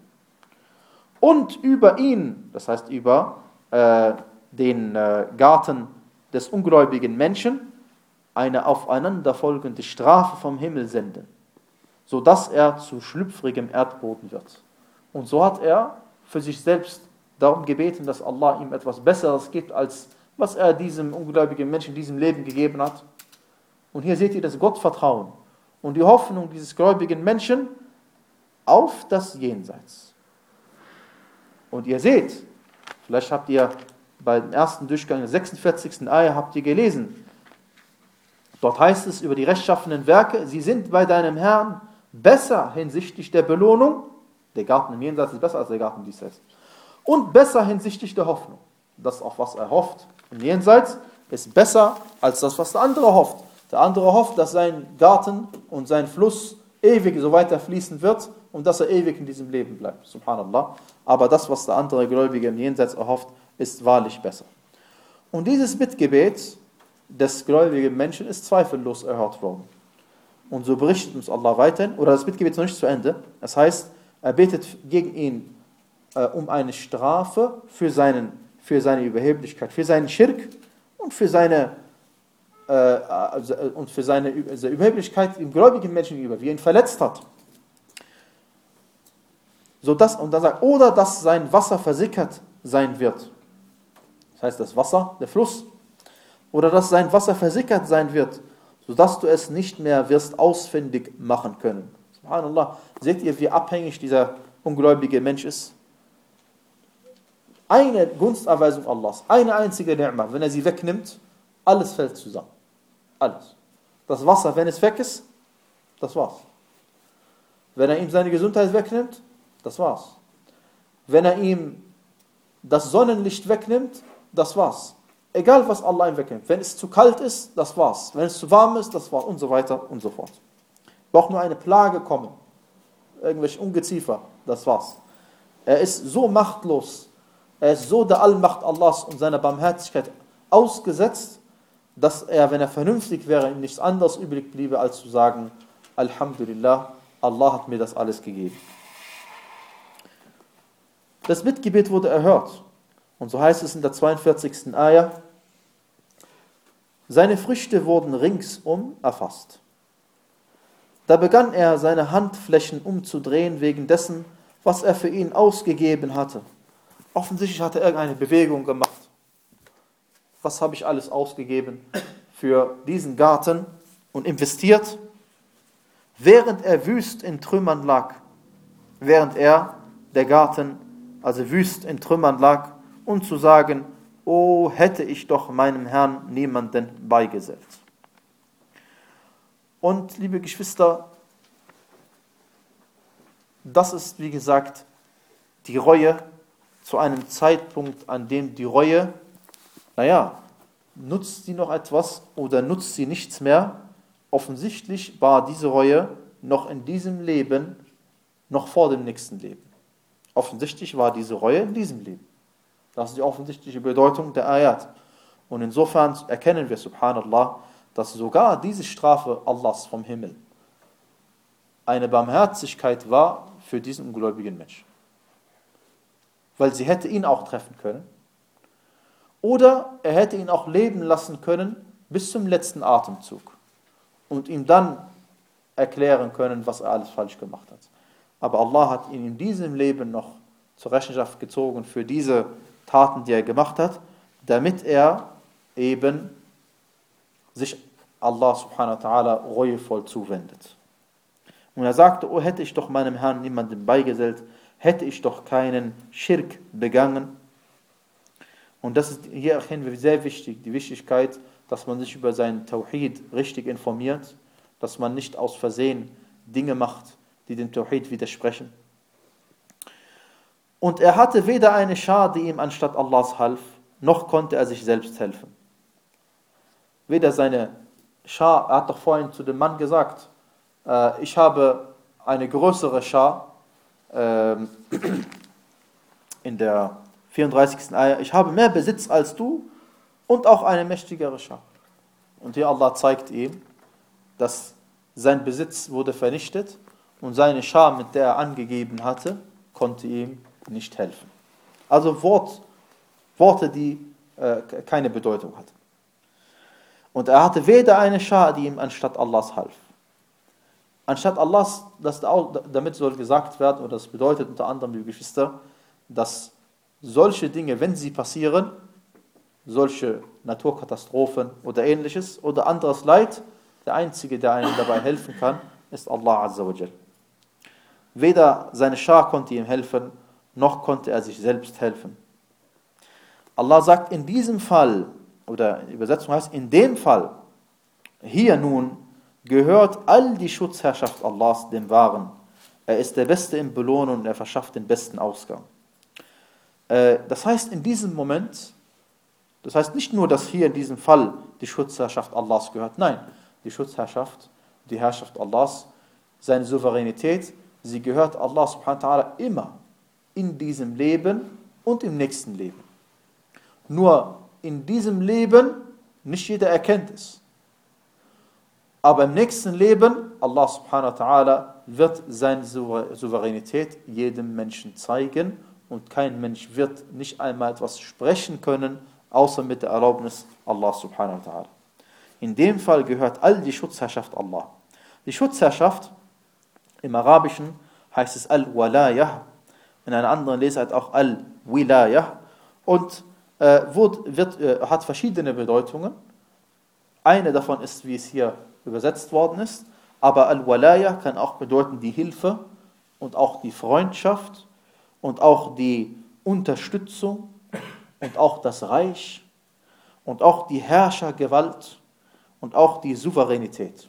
Und über ihn, das heißt über äh, den äh, Garten des ungläubigen Menschen, eine aufeinanderfolgende Strafe vom Himmel senden, sodass er zu schlüpfrigem Erdboden wird. Und so hat er für sich selbst darum gebeten, dass Allah ihm etwas Besseres gibt, als was er diesem ungläubigen Menschen in diesem Leben gegeben hat. Und hier seht ihr das Gottvertrauen und die Hoffnung dieses gläubigen Menschen auf das Jenseits. Und ihr seht, vielleicht habt ihr beim ersten Durchgang der sechsundvierzigsten Ayah habt ihr gelesen, dort heißt es über die rechtschaffenen Werke, sie sind bei deinem Herrn besser hinsichtlich der Belohnung, der Garten im Jenseits ist besser als der Garten im Diesseits, und besser hinsichtlich der Hoffnung. Das, auf was er hofft im Jenseits, ist besser als das, was der andere hofft. Der andere hofft, dass sein Garten und sein Fluss ewig so weiter fließen wird und dass er ewig in diesem Leben bleibt. Subhanallah. Aber das, was der andere Gläubige im Jenseits erhofft, ist wahrlich besser. Und dieses Bittgebet des gläubigen Menschen ist zweifellos erhört worden. Und so berichtet uns Allah weiterhin, oder das Bittgebet ist noch nicht zu Ende. Das heißt, er betet gegen ihn äh, um eine Strafe für, seinen, für seine Überheblichkeit, für seinen Schirk und für seine, äh, also, und für seine also Überheblichkeit dem gläubigen Menschen gegenüber, wie er ihn verletzt hat. So dass, und dann sagt, oder dass sein Wasser versickert sein wird. Das heißt, das Wasser, der Fluss. Oder dass sein Wasser versickert sein wird, sodass du es nicht mehr wirst ausfindig machen können. Subhanallah. Seht ihr, wie abhängig dieser ungläubige Mensch ist? Eine Gunsterweisung Allahs, eine einzige Ni'mah, wenn er sie wegnimmt, alles fällt zusammen. Alles. Das Wasser, wenn es weg ist, das war's. Wenn er ihm seine Gesundheit wegnimmt, das war's. Wenn er ihm das Sonnenlicht wegnimmt, das war's. Egal, was Allah ihm wegnimmt. Wenn es zu kalt ist, das war's. Wenn es zu warm ist, das war's. Und so weiter und so fort. Braucht nur eine Plage kommen. Irgendwelche Ungeziefer, das war's. Er ist so machtlos. Er ist so der Allmacht Allahs und seiner Barmherzigkeit ausgesetzt, dass er, wenn er vernünftig wäre, ihm nichts anderes übrig bliebe, als zu sagen, Alhamdulillah, Allah hat mir das alles gegeben. Das Bittgebet wurde erhört. Und so heißt es in der zweiundvierzigsten Ayah, seine Früchte wurden ringsum erfasst. Da begann er, seine Handflächen umzudrehen, wegen dessen, was er für ihn ausgegeben hatte. Offensichtlich hat er irgendeine Bewegung gemacht. Was habe ich alles ausgegeben für diesen Garten und investiert, während er wüst in Trümmern lag. Während er, der Garten, also wüst in Trümmern lag, und zu sagen, oh, hätte ich doch meinem Herrn niemanden beigesetzt. Und, liebe Geschwister, das ist, wie gesagt, die Reue zu einem Zeitpunkt, an dem die Reue, naja, nutzt sie noch etwas oder nutzt sie nichts mehr? Offensichtlich war diese Reue noch in diesem Leben, noch vor dem nächsten Leben. Offensichtlich war diese Reue in diesem Leben. Das ist die offensichtliche Bedeutung der Ayat. Und insofern erkennen wir, subhanallah, dass sogar diese Strafe Allahs vom Himmel eine Barmherzigkeit war für diesen ungläubigen Menschen. Weil sie hätte ihn auch treffen können. Oder er hätte ihn auch leben lassen können bis zum letzten Atemzug. Und ihm dann erklären können, was er alles falsch gemacht hat. Aber Allah hat ihn in diesem Leben noch zur Rechenschaft gezogen für diese Taten, die er gemacht hat, damit er eben sich Allah subhanahu wa ta'ala reuevoll zuwendet. Und er sagte, oh, hätte ich doch meinem Herrn niemanden beigesellt, hätte ich doch keinen Schirk begangen. Und das ist, hier erkennen wir sehr wichtig, die Wichtigkeit, dass man sich über seinen Tawhid richtig informiert, dass man nicht aus Versehen Dinge macht, die dem Tawhid widersprechen. Und er hatte weder eine Schar, die ihm anstatt Allahs half, noch konnte er sich selbst helfen. Weder seine Schar, er hat doch vorhin zu dem Mann gesagt, äh, ich habe eine größere Schar, äh, in der vierunddreißigsten Ayah, ich habe mehr Besitz als du und auch eine mächtigere Schar. Und hier Allah zeigt ihm, dass sein Besitz wurde vernichtet und seine Schar, mit der er angegeben hatte, konnte ihm nicht helfen. Also Wort, Worte, die äh, keine Bedeutung hatten. Und er hatte weder eine Schar, die ihm anstatt Allahs half. Anstatt Allahs, das, damit soll gesagt werden, oder das bedeutet unter anderem, liebe Geschwister, dass solche Dinge, wenn sie passieren, solche Naturkatastrophen oder ähnliches oder anderes Leid, der Einzige, der einem dabei helfen kann, ist Allah Azza wa Jal. Weder seine Schar konnte ihm helfen, noch konnte er sich selbst helfen. Allah sagt in diesem Fall, oder die Übersetzung heißt, in dem Fall, hier nun, gehört all die Schutzherrschaft Allahs dem Wahren. Er ist der Beste im Belohnen und er verschafft den besten Ausgang. Das heißt, in diesem Moment, das heißt nicht nur, dass hier in diesem Fall die Schutzherrschaft Allahs gehört, nein, die Schutzherrschaft, die Herrschaft Allahs, seine Souveränität, sie gehört Allah subhanahu wa ta'ala immer in diesem Leben und im nächsten Leben. Nur in diesem Leben, nicht jeder erkennt es. Aber im nächsten Leben, Allah subhanahu wa ta'ala wird seine Souveränität jedem Menschen zeigen und kein Mensch wird nicht einmal etwas sprechen können, außer mit der Erlaubnis Allah subhanahu wa ta'ala. In dem Fall gehört all die Schutzherrschaft Allah. Die Schutzherrschaft im Arabischen heißt es Al-Walayah, in einer anderen Lesart auch Al-Wilayah und äh, wird, wird, äh, hat verschiedene Bedeutungen. Eine davon ist, wie es hier übersetzt worden ist, aber Al-Walayah kann auch bedeuten die Hilfe und auch die Freundschaft und auch die Unterstützung und auch das Reich und auch die Herrschergewalt und auch die Souveränität.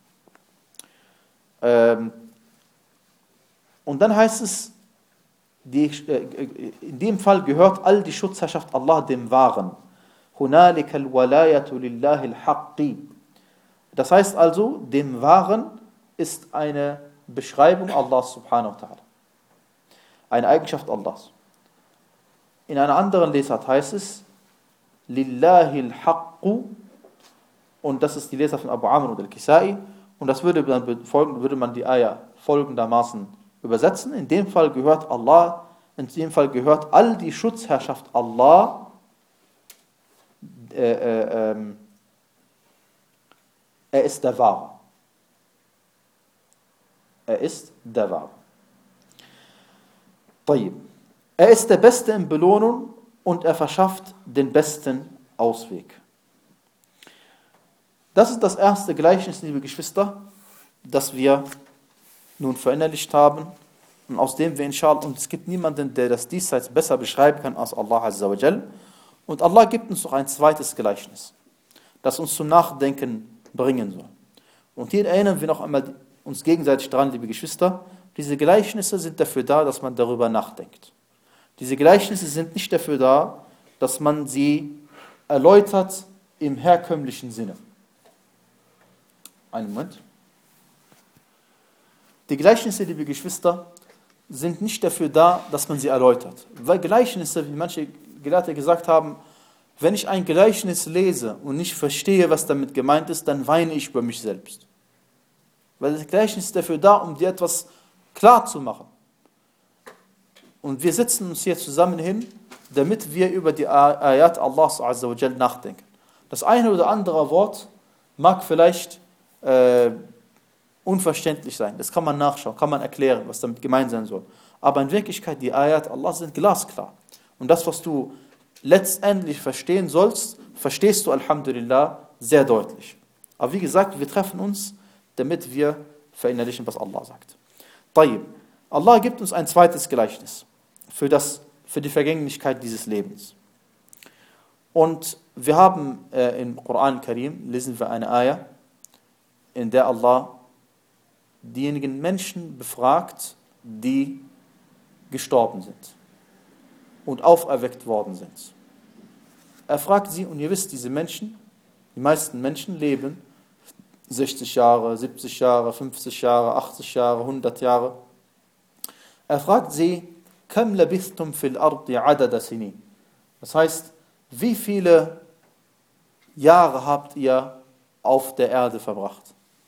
Ähm, und dann heißt es, die, äh, in dem Fall gehört all die Schutzherrschaft Allah dem Wahren. هُنَالِكَ الْوَلَايَةُ لِلَّهِ الْحَقِّ. Das heißt also, dem Wahren ist eine Beschreibung Allahs subhanahu wa ta'ala. Eine Eigenschaft Allahs. In einer anderen Lesart heißt es, Lillahi al-Haqqu, und das ist die Lesart von Abu Amr und al-Kisai, und das würde, dann folgen, würde man die Ayah folgendermaßen übersetzen. In dem Fall gehört Allah, in dem Fall gehört all die Schutzherrschaft Allah, äh, äh, ähm, er ist der Wahre. Er ist der Wahre. Er ist der Beste in Belohnung und er verschafft den besten Ausweg. Das ist das erste Gleichnis, liebe Geschwister, das wir nun verinnerlicht haben und aus dem wir inshallah, und es gibt niemanden, der das diesseits besser beschreiben kann als Allah Azza wa Jal. Und Allah gibt uns noch ein zweites Gleichnis, das uns zum Nachdenken bringen soll. Und hier erinnern wir noch einmal uns gegenseitig dran, liebe Geschwister, diese Gleichnisse sind dafür da, dass man darüber nachdenkt. Diese Gleichnisse sind nicht dafür da, dass man sie erläutert im herkömmlichen Sinne. Einen Moment. Die Gleichnisse, liebe Geschwister, sind nicht dafür da, dass man sie erläutert. Weil Gleichnisse, wie manche Gelehrte gesagt haben, wenn ich ein Gleichnis lese und nicht verstehe, was damit gemeint ist, dann weine ich über mich selbst. Weil das Gleichnis ist dafür da, um dir etwas klar zu machen. Und wir setzen uns hier zusammen hin, damit wir über die Ayat Allahs Azza wa Jal nachdenken. Das eine oder andere Wort mag vielleicht äh, unverständlich sein. Das kann man nachschauen, kann man erklären, was damit gemeint sein soll. Aber in Wirklichkeit, die Ayat Allah sind glasklar. Und das, was du letztendlich verstehen sollst, verstehst du, Alhamdulillah, sehr deutlich. Aber wie gesagt, wir treffen uns, damit wir verinnerlichen, was Allah sagt. Tayyib. Allah gibt uns ein zweites Gleichnis für, das, für die Vergänglichkeit dieses Lebens. Und wir haben äh, im Koran Karim, lesen wir eine Ayah, in der Allah diejenigen Menschen befragt, die gestorben sind und auferweckt worden sind. Er fragt sie, und ihr wisst, diese Menschen, die meisten Menschen leben sechzig Jahre, siebzig Jahre, fünfzig Jahre, achtzig Jahre, hundert Jahre. Er fragt sie, Kam labithtum fil ardi adada sinin. Das heißt, wie viele Jahre habt ihr auf der Erde verbracht?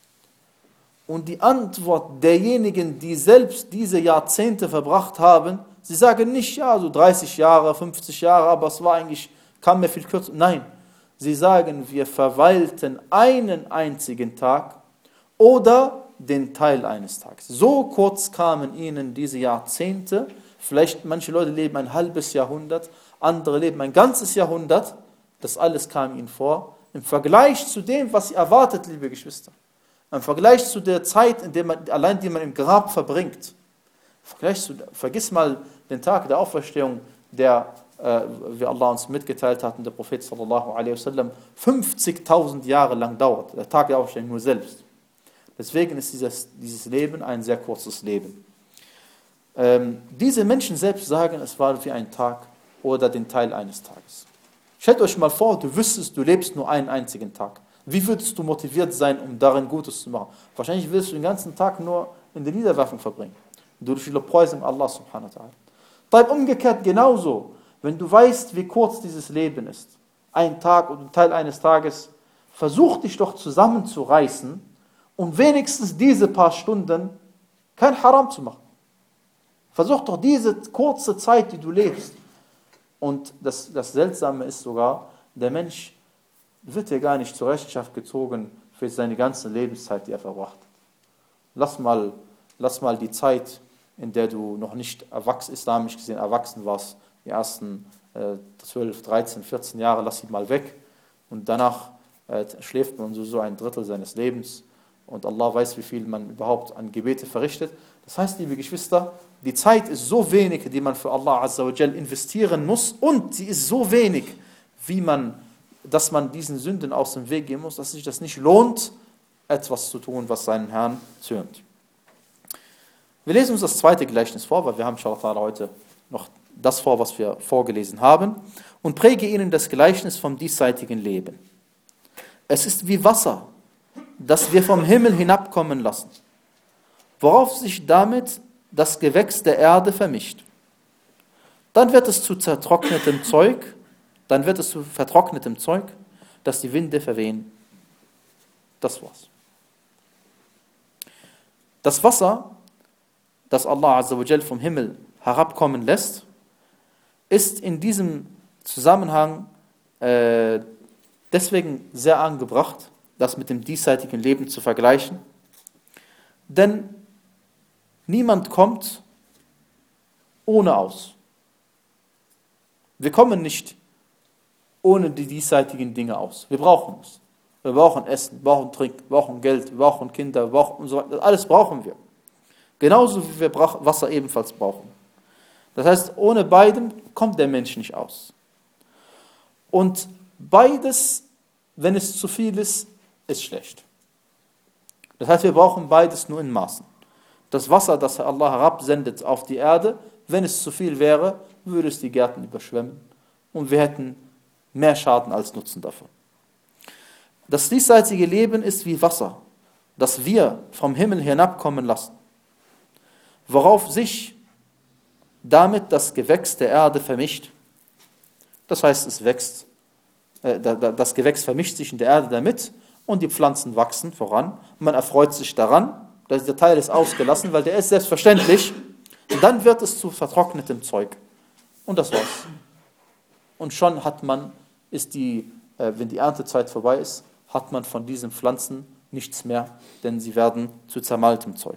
Und die Antwort derjenigen, die selbst diese Jahrzehnte verbracht haben, sie sagen nicht, ja, so dreißig Jahre, fünfzig Jahre, aber es war eigentlich, kam mir viel kürzer. Nein, sie sagen, wir verweilten einen einzigen Tag oder den Teil eines Tages. So kurz kamen ihnen diese Jahrzehnte. Vielleicht manche Leute leben ein halbes Jahrhundert, andere leben ein ganzes Jahrhundert. Das alles kam ihnen vor. Im Vergleich zu dem, was sie erwartet, liebe Geschwister. Im Vergleich zu der Zeit, in der man, allein die man im Grab verbringt. Vergleich zu, vergiss mal den Tag der Auferstehung, der, äh, wie Allah uns mitgeteilt hat, und der Prophet sallallahu alaihi wasallam, fünfzigtausend Jahre lang dauert. Der Tag der Auferstehung nur selbst. Deswegen ist dieses, dieses Leben ein sehr kurzes Leben. Ähm, diese Menschen selbst sagen, es war wie ein Tag oder den Teil eines Tages. Stellt euch mal vor, du wüsstest, du lebst nur einen einzigen Tag. Wie würdest du motiviert sein, um darin Gutes zu machen? Wahrscheinlich willst du den ganzen Tag nur in der Niederwerfung verbringen. Durch die Lobpreisung Allah subhanahu wa ta'ala. Bleib umgekehrt genauso, wenn du weißt, wie kurz dieses Leben ist. Ein Tag oder Teil eines Tages, versuch dich doch zusammenzureißen um wenigstens diese paar Stunden kein Haram zu machen. Versuch doch diese kurze Zeit, die du lebst. Und das, das Seltsame ist sogar, der Mensch wird ja gar nicht zur Rechenschaft gezogen für seine ganze Lebenszeit, die er verbracht hat. Lass mal, lass mal die Zeit, in der du noch nicht erwachsen, islamisch gesehen erwachsen warst, die ersten äh, zwölf, dreizehn, vierzehn Jahre, lass sie mal weg. Und danach äh, schläft man so, so ein Drittel seines Lebens. Und Allah weiß, wie viel man überhaupt an Gebete verrichtet. Das heißt, liebe Geschwister, die Zeit ist so wenig, die man für Allah Azza wa Jal investieren muss, und sie ist so wenig, wie man, dass man diesen Sünden aus dem Weg gehen muss, dass sich das nicht lohnt, etwas zu tun, was seinen Herrn zürnt. Wir lesen uns das zweite Gleichnis vor, weil wir haben inshallah heute noch das vor, was wir vorgelesen haben, und präge ihnen das Gleichnis vom diesseitigen Leben. Es ist wie Wasser, das wir vom Himmel hinabkommen lassen, worauf sich damit das Gewächs der Erde vermischt. Dann wird es zu zertrocknetem Zeug, dann wird es zu vertrocknetem Zeug, das die Winde verwehen. Das war's. Das Wasser, das Allah Azza wa Jal vom Himmel herabkommen lässt, ist in diesem Zusammenhang äh, deswegen sehr angebracht, das mit dem diesseitigen Leben zu vergleichen. Denn niemand kommt ohne aus. Wir kommen nicht ohne die diesseitigen Dinge aus. Wir brauchen es. Wir brauchen Essen, wir brauchen Trinken, wir brauchen Geld, wir brauchen Kinder, wir brauchen und so weiter. Alles brauchen wir. Genauso wie wir Wasser ebenfalls brauchen. Das heißt, ohne beidem kommt der Mensch nicht aus. Und beides, wenn es zu viel ist, ist schlecht. Das heißt, wir brauchen beides nur in Maßen. Das Wasser, das Allah herabsendet auf die Erde, wenn es zu viel wäre, würde es die Gärten überschwemmen und wir hätten mehr Schaden als Nutzen davon. Das diesseitige Leben ist wie Wasser, das wir vom Himmel hinabkommen lassen, worauf sich damit das Gewächs der Erde vermischt. Das heißt, es wächst, äh, das Gewächs vermischt sich in der Erde damit und die Pflanzen wachsen voran. Und man erfreut sich daran, dass der Teil ist ausgelassen, weil der ist selbstverständlich. Und dann wird es zu vertrocknetem Zeug. Und das war's. Und schon hat man, ist die, äh, wenn die Erntezeit vorbei ist, hat man von diesen Pflanzen nichts mehr, denn sie werden zu zermaltem Zeug,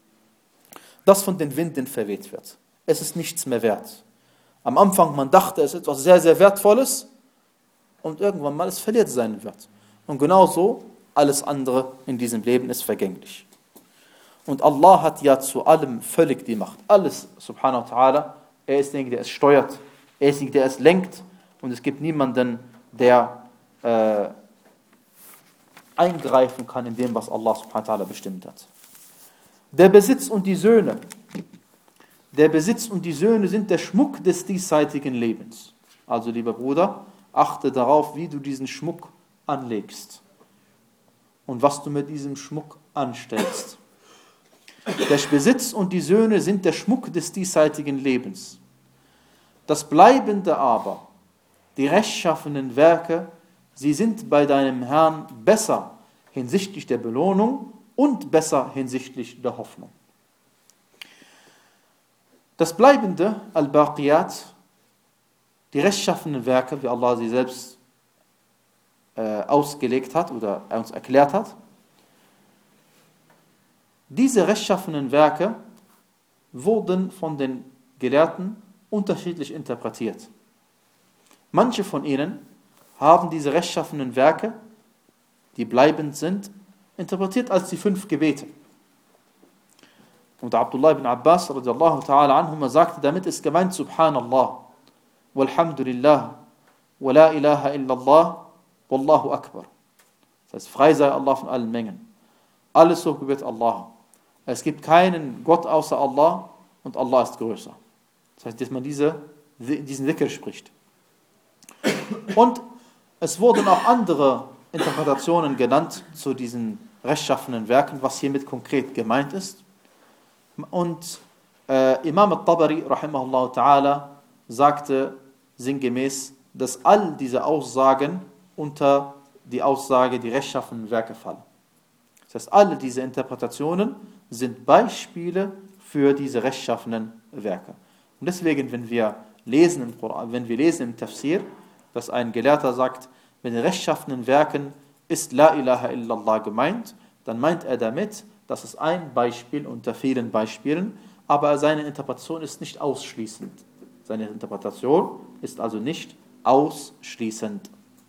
das von den Winden verweht wird. Es ist nichts mehr wert. Am Anfang, man dachte, es ist etwas sehr, sehr Wertvolles und irgendwann mal, es verliert seinen Wert. Und genauso, alles andere in diesem Leben ist vergänglich. Und Allah hat ja zu allem völlig die Macht. Alles, subhanahu wa ta'ala, er ist derjenige, der es steuert, er ist derjenige, der es lenkt, und es gibt niemanden, der äh, eingreifen kann in dem, was Allah subhanahu wa ta'ala bestimmt hat. Der Besitz und die Söhne. Der Besitz und die Söhne sind der Schmuck des diesseitigen Lebens. Also, lieber Bruder, achte darauf, wie du diesen Schmuck anlegst und was du mit diesem Schmuck anstellst. Der Besitz und die Söhne sind der Schmuck des diesseitigen Lebens. Das Bleibende aber, die rechtschaffenen Werke, sie sind bei deinem Herrn besser hinsichtlich der Belohnung und besser hinsichtlich der Hoffnung. Das Bleibende, Al-Baqiyat, die rechtschaffenen Werke, wie Allah sie selbst äh, ausgelegt hat oder er uns erklärt hat, diese rechtschaffenen Werke wurden von den Gelehrten unterschiedlich interpretiert. Manche von ihnen haben diese rechtschaffenen Werke, die bleibend sind, interpretiert als die fünf Gebete. Und Abdullah ibn Abbas radiallahu ta'ala anhuma sagte, damit ist gemeint Subhanallah, walhamdulillah, wa la ilaha illallah, wallahu akbar. Das heißt, frei sei Allah von allen Mengen. Alles so gebet Allah. Es gibt keinen Gott außer Allah und Allah ist größer. Das heißt, dass man diese, diesen Dhikr spricht. Und es wurden auch andere Interpretationen genannt zu diesen rechtschaffenen Werken, was hiermit konkret gemeint ist. Und äh, Imam al-Tabari, rahimahullah ta'ala, sagte sinngemäß, dass all diese Aussagen unter die Aussage, die rechtschaffenen Werke fallen. Das Das heißt, alle diese Interpretationen sind Beispiele für diese rechtschaffenen Werke. Und deswegen, wenn wir lesen im Koran, wenn wir lesen im Tafsir, dass ein Gelehrter sagt, mit den rechtschaffenen Werken ist La ilaha illallah gemeint, dann meint er damit, das ist ein Beispiel unter vielen Beispielen, aber seine Interpretation ist nicht ausschließend. Seine Interpretation ist also nicht ausschließend.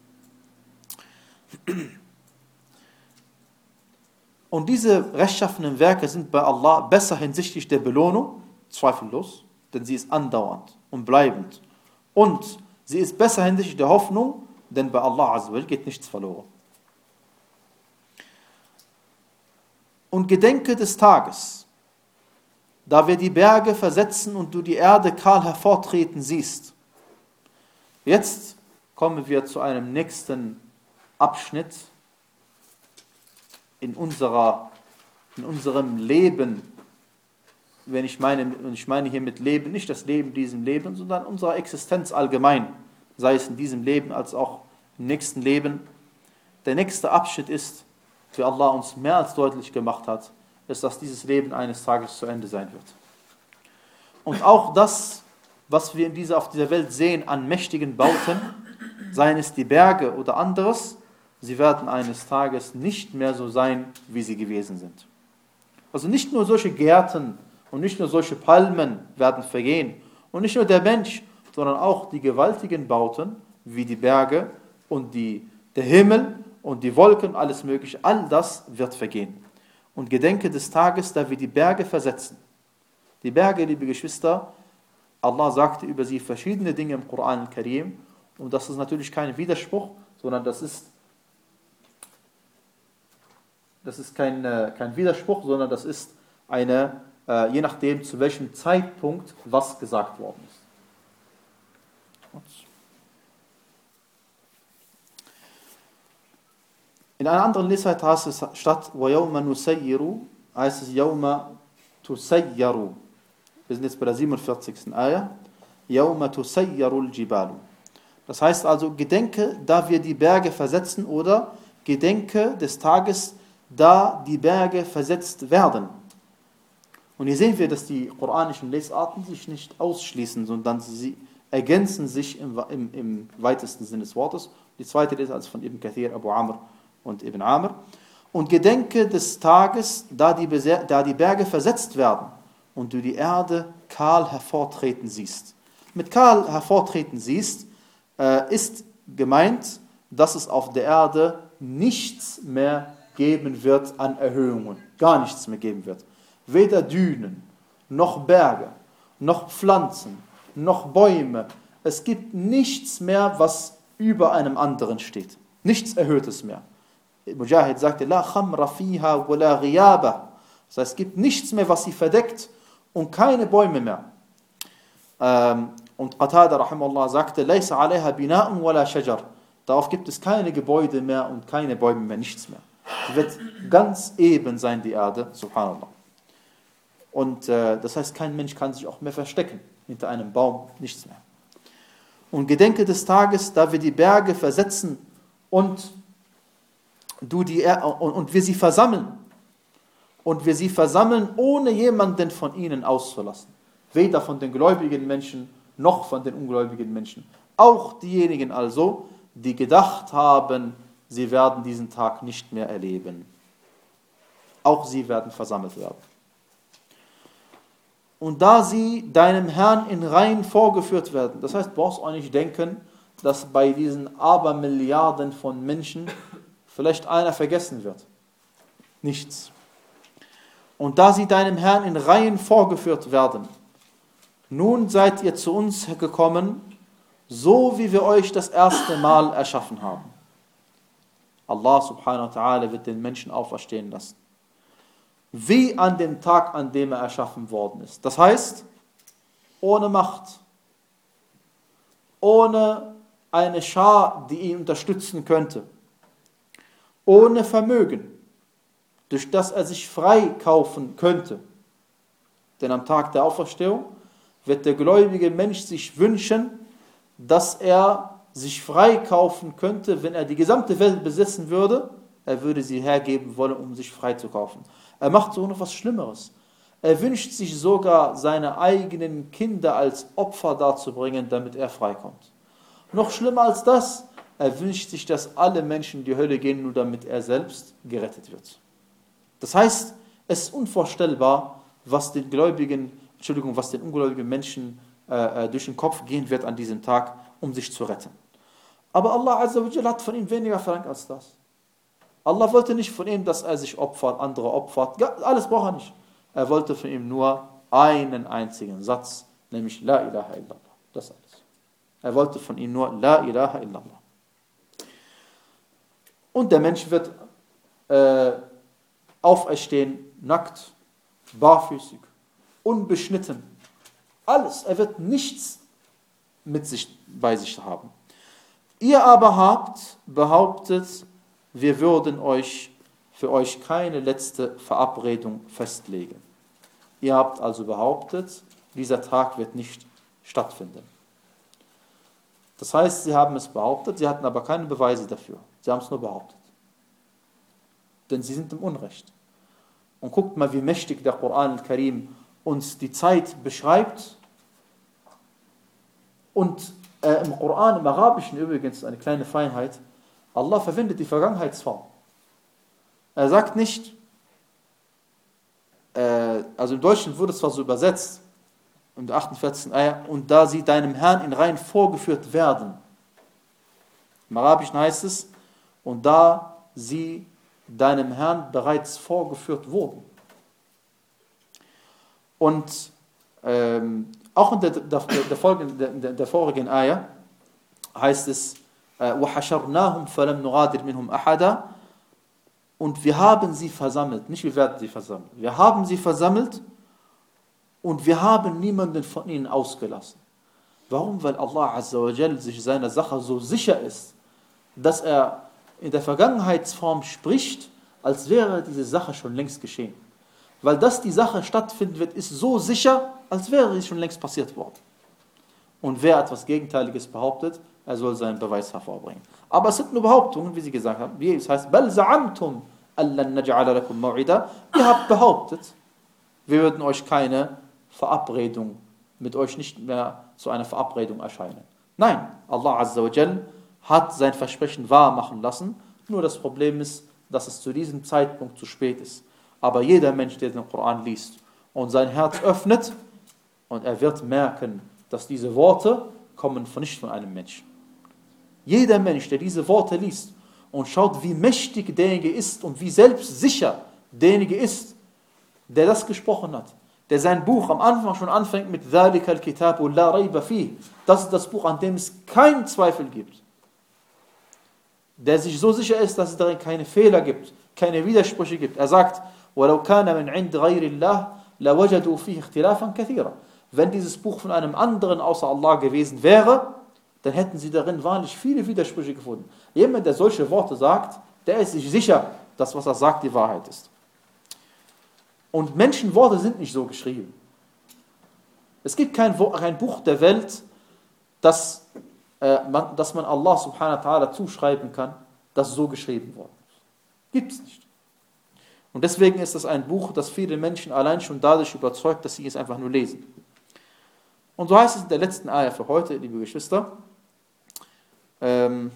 Und diese rechtschaffenen Werke sind bei Allah besser hinsichtlich der Belohnung, zweifellos, denn sie ist andauernd und bleibend. Und sie ist besser hinsichtlich der Hoffnung, denn bei Allah Azza wa Jal geht nichts verloren. Und gedenke des Tages, da wir die Berge versetzen und du die Erde kahl hervortreten siehst. Jetzt kommen wir zu einem nächsten Abschnitt in, unserer, in unserem Leben. Wenn ich meine, ich meine hier mit Leben nicht das Leben in diesem Leben, sondern unserer Existenz allgemein, sei es in diesem Leben als auch im nächsten Leben. Der nächste Abschnitt ist, wie Allah uns mehr als deutlich gemacht hat, ist, dass dieses Leben eines Tages zu Ende sein wird. Und auch das, was wir in dieser, auf dieser Welt sehen an mächtigen Bauten, seien es die Berge oder anderes, sie werden eines Tages nicht mehr so sein, wie sie gewesen sind. Also nicht nur solche Gärten und nicht nur solche Palmen werden vergehen und nicht nur der Mensch, sondern auch die gewaltigen Bauten, wie die Berge und die, der Himmel und die Wolken, alles Mögliche, all das wird vergehen. Und gedenke des Tages, da wir die Berge versetzen. Die Berge, liebe Geschwister, Allah sagte über sie verschiedene Dinge im Koran al-Karim, und das ist natürlich kein Widerspruch, sondern das ist, das ist kein, kein Widerspruch, sondern das ist eine, äh, je nachdem zu welchem Zeitpunkt was gesagt worden ist. In einer anderen Lesart heißt es statt وَيَوْمَ نُسَيِّرُ heißt es يَوْمَ تُسَيَّرُ. Wir sind jetzt bei der siebenundvierzigsten Ayah. يَوْمَ تُسَيَّرُ الْجِبَالُ. Das heißt also, gedenke, da wir die Berge versetzen, oder gedenke des Tages, da die Berge versetzt werden. Und hier sehen wir, dass die koranischen Lesarten sich nicht ausschließen, sondern sie ergänzen sich im, im, im weitesten Sinne des Wortes. Die zweite Lesart ist von Ibn Kathir, Abu Amr und Ibn Amr. Und gedenke des Tages, da die, da die Berge versetzt werden und du die Erde kahl hervortreten siehst. Mit kahl hervortreten siehst, äh, ist gemeint, dass es auf der Erde nichts mehr geben wird an Erhöhungen. Gar nichts mehr geben wird. Weder Dünen, noch Berge, noch Pflanzen, noch Bäume. Es gibt nichts mehr, was über einem anderen steht. Nichts Erhöhtes mehr. Mujahid sagte, La khamra fiha wa la ghiyaba. Das heißt, es gibt nichts mehr, was sie verdeckt, und keine Bäume mehr. Ähm, und Qatada rahimahullah sagte, Laysa alayha bina'un wa la shajar. Darauf gibt es keine Gebäude mehr und keine Bäume mehr, nichts mehr. Sie wird ganz eben sein, die Erde, subhanallah. Und äh, das heißt, kein Mensch kann sich auch mehr verstecken hinter einem Baum, nichts mehr. Und gedenke des Tages, da wir die Berge versetzen und, du die er- und, und wir sie versammeln. Und wir sie versammeln, ohne jemanden von ihnen auszulassen. Weder von den gläubigen Menschen, noch von den ungläubigen Menschen. Auch diejenigen also, die gedacht haben, sie werden diesen Tag nicht mehr erleben. Auch sie werden versammelt werden. Und da sie deinem Herrn in Reihen vorgeführt werden, das heißt, du brauchst auch nicht denken, dass bei diesen Abermilliarden von Menschen vielleicht einer vergessen wird. Nichts. Und da sie deinem Herrn in Reihen vorgeführt werden, nun seid ihr zu uns gekommen, so wie wir euch das erste Mal erschaffen haben. Allah subhanahu wa ta'ala wird den Menschen auferstehen lassen. Wie an dem Tag, an dem er erschaffen worden ist. Das heißt, ohne Macht, ohne eine Schar, die ihn unterstützen könnte, ohne Vermögen, durch das er sich freikaufen könnte. Denn am Tag der Auferstehung wird der gläubige Mensch sich wünschen, dass er sich freikaufen könnte, wenn er die gesamte Welt besitzen würde, er würde sie hergeben wollen, um sich freizukaufen. Er macht sogar noch was Schlimmeres. Er wünscht sich sogar, seine eigenen Kinder als Opfer darzubringen, damit er freikommt. Noch schlimmer als das, er wünscht sich, dass alle Menschen in die Hölle gehen, nur damit er selbst gerettet wird. Das heißt, es ist unvorstellbar, was den Gläubigen, Entschuldigung, was den ungläubigen Menschen äh, durch den Kopf gehen wird an diesem Tag, um sich zu retten. Aber Allah Azza wa Jalla hat von ihm weniger verlangt als das. Allah wollte nicht von ihm, dass er sich opfert, andere opfert. Alles braucht er nicht. Er wollte von ihm nur einen einzigen Satz, nämlich La ilaha illallah. Das alles. Er wollte von ihm nur La ilaha illallah. Und der Mensch wird äh, auferstehen, nackt, barfüßig, unbeschnitten. Alles. Er wird nichts mit sich, bei sich haben. Ihr aber habt behauptet, wir würden euch für euch keine letzte Verabredung festlegen. Ihr habt also behauptet, dieser Tag wird nicht stattfinden. Das heißt, sie haben es behauptet, sie hatten aber keine Beweise dafür. Sie haben es nur behauptet. Denn sie sind im Unrecht. Und guckt mal, wie mächtig der Koran al-Karim uns die Zeit beschreibt. Und äh, im Koran, im Arabischen übrigens, eine kleine Feinheit, Allah verwendet die Vergangenheitsform. Er sagt nicht, äh, also im Deutschen wurde es zwar so übersetzt, im achtundvierzigsten Ayah, und da sie deinem Herrn in Reihen vorgeführt werden. Im Arabischen heißt es, und da sie deinem Herrn bereits vorgeführt wurden. Und ähm, auch in der, der, der, folgenden, der, der vorigen Ayah heißt es, وَحَشَرْنَاهُمْ فَلَمْ نُغَادِرْ مِنْهُمْ أَحَدًا, und wir haben sie versammelt, nicht wir werden sie versammelt, wir haben sie versammelt und wir haben niemanden von ihnen ausgelassen. Warum? Weil Allah Azza wa Jal sich seiner Sache so sicher ist, dass er in der Vergangenheitsform spricht, als wäre diese Sache schon längst geschehen. Weil dass die Sache stattfinden wird, ist so sicher, als wäre sie schon längst passiert worden. Und wer etwas Gegenteiliges behauptet, er soll seinen Beweis hervorbringen. Aber es sind nur Behauptungen, wie sie gesagt haben. Wie es heißt, بَلْ زَعَمْتُمْ أَلَّنْ نَجْعَلَ لَكُمْ مَوْعِدًا. Ihr habt behauptet, wir würden euch keine Verabredung, mit euch nicht mehr zu einer Verabredung erscheinen. Nein, Allah Azza wa Jal hat sein Versprechen wahr machen lassen. Nur das Problem ist, dass es zu diesem Zeitpunkt zu spät ist. Aber jeder Mensch, der den Koran liest und sein Herz öffnet, und er wird merken, dass diese Worte kommen von nicht von einem Menschen. Jeder Mensch, der diese Worte liest und schaut, wie mächtig derjenige ist und wie selbstsicher derjenige ist, der das gesprochen hat, der sein Buch am Anfang schon anfängt mit ذَلِكَ الْكِتَابُ لَا رَيْبَ فِيهِ. Das ist das Buch, an dem es keinen Zweifel gibt. Der sich so sicher ist, dass es darin keine Fehler gibt, keine Widersprüche gibt. Er sagt, وَلَوْ كَانَ مِنْ عِنْدِ غَيْرِ اللَّهِ لَوَجَدُوا فِيهِ اخْتِلَافًا كَثِيرًا. Wenn dieses Buch von einem anderen außer Allah gewesen wäre, dann hätten sie darin wahrlich viele Widersprüche gefunden. Jemand, der solche Worte sagt, der ist sich sicher, dass was er sagt die Wahrheit ist. Und Menschenworte sind nicht so geschrieben. Es gibt kein, kein Buch der Welt, das, äh, man, das man Allah subhanahu wa ta'ala zuschreiben kann, das so geschrieben worden ist. Gibt es nicht. Und deswegen ist es ein Buch, das viele Menschen allein schon dadurch überzeugt, dass sie es einfach nur lesen. Und so heißt es in der letzten Ayah für heute, liebe Geschwister, ähm,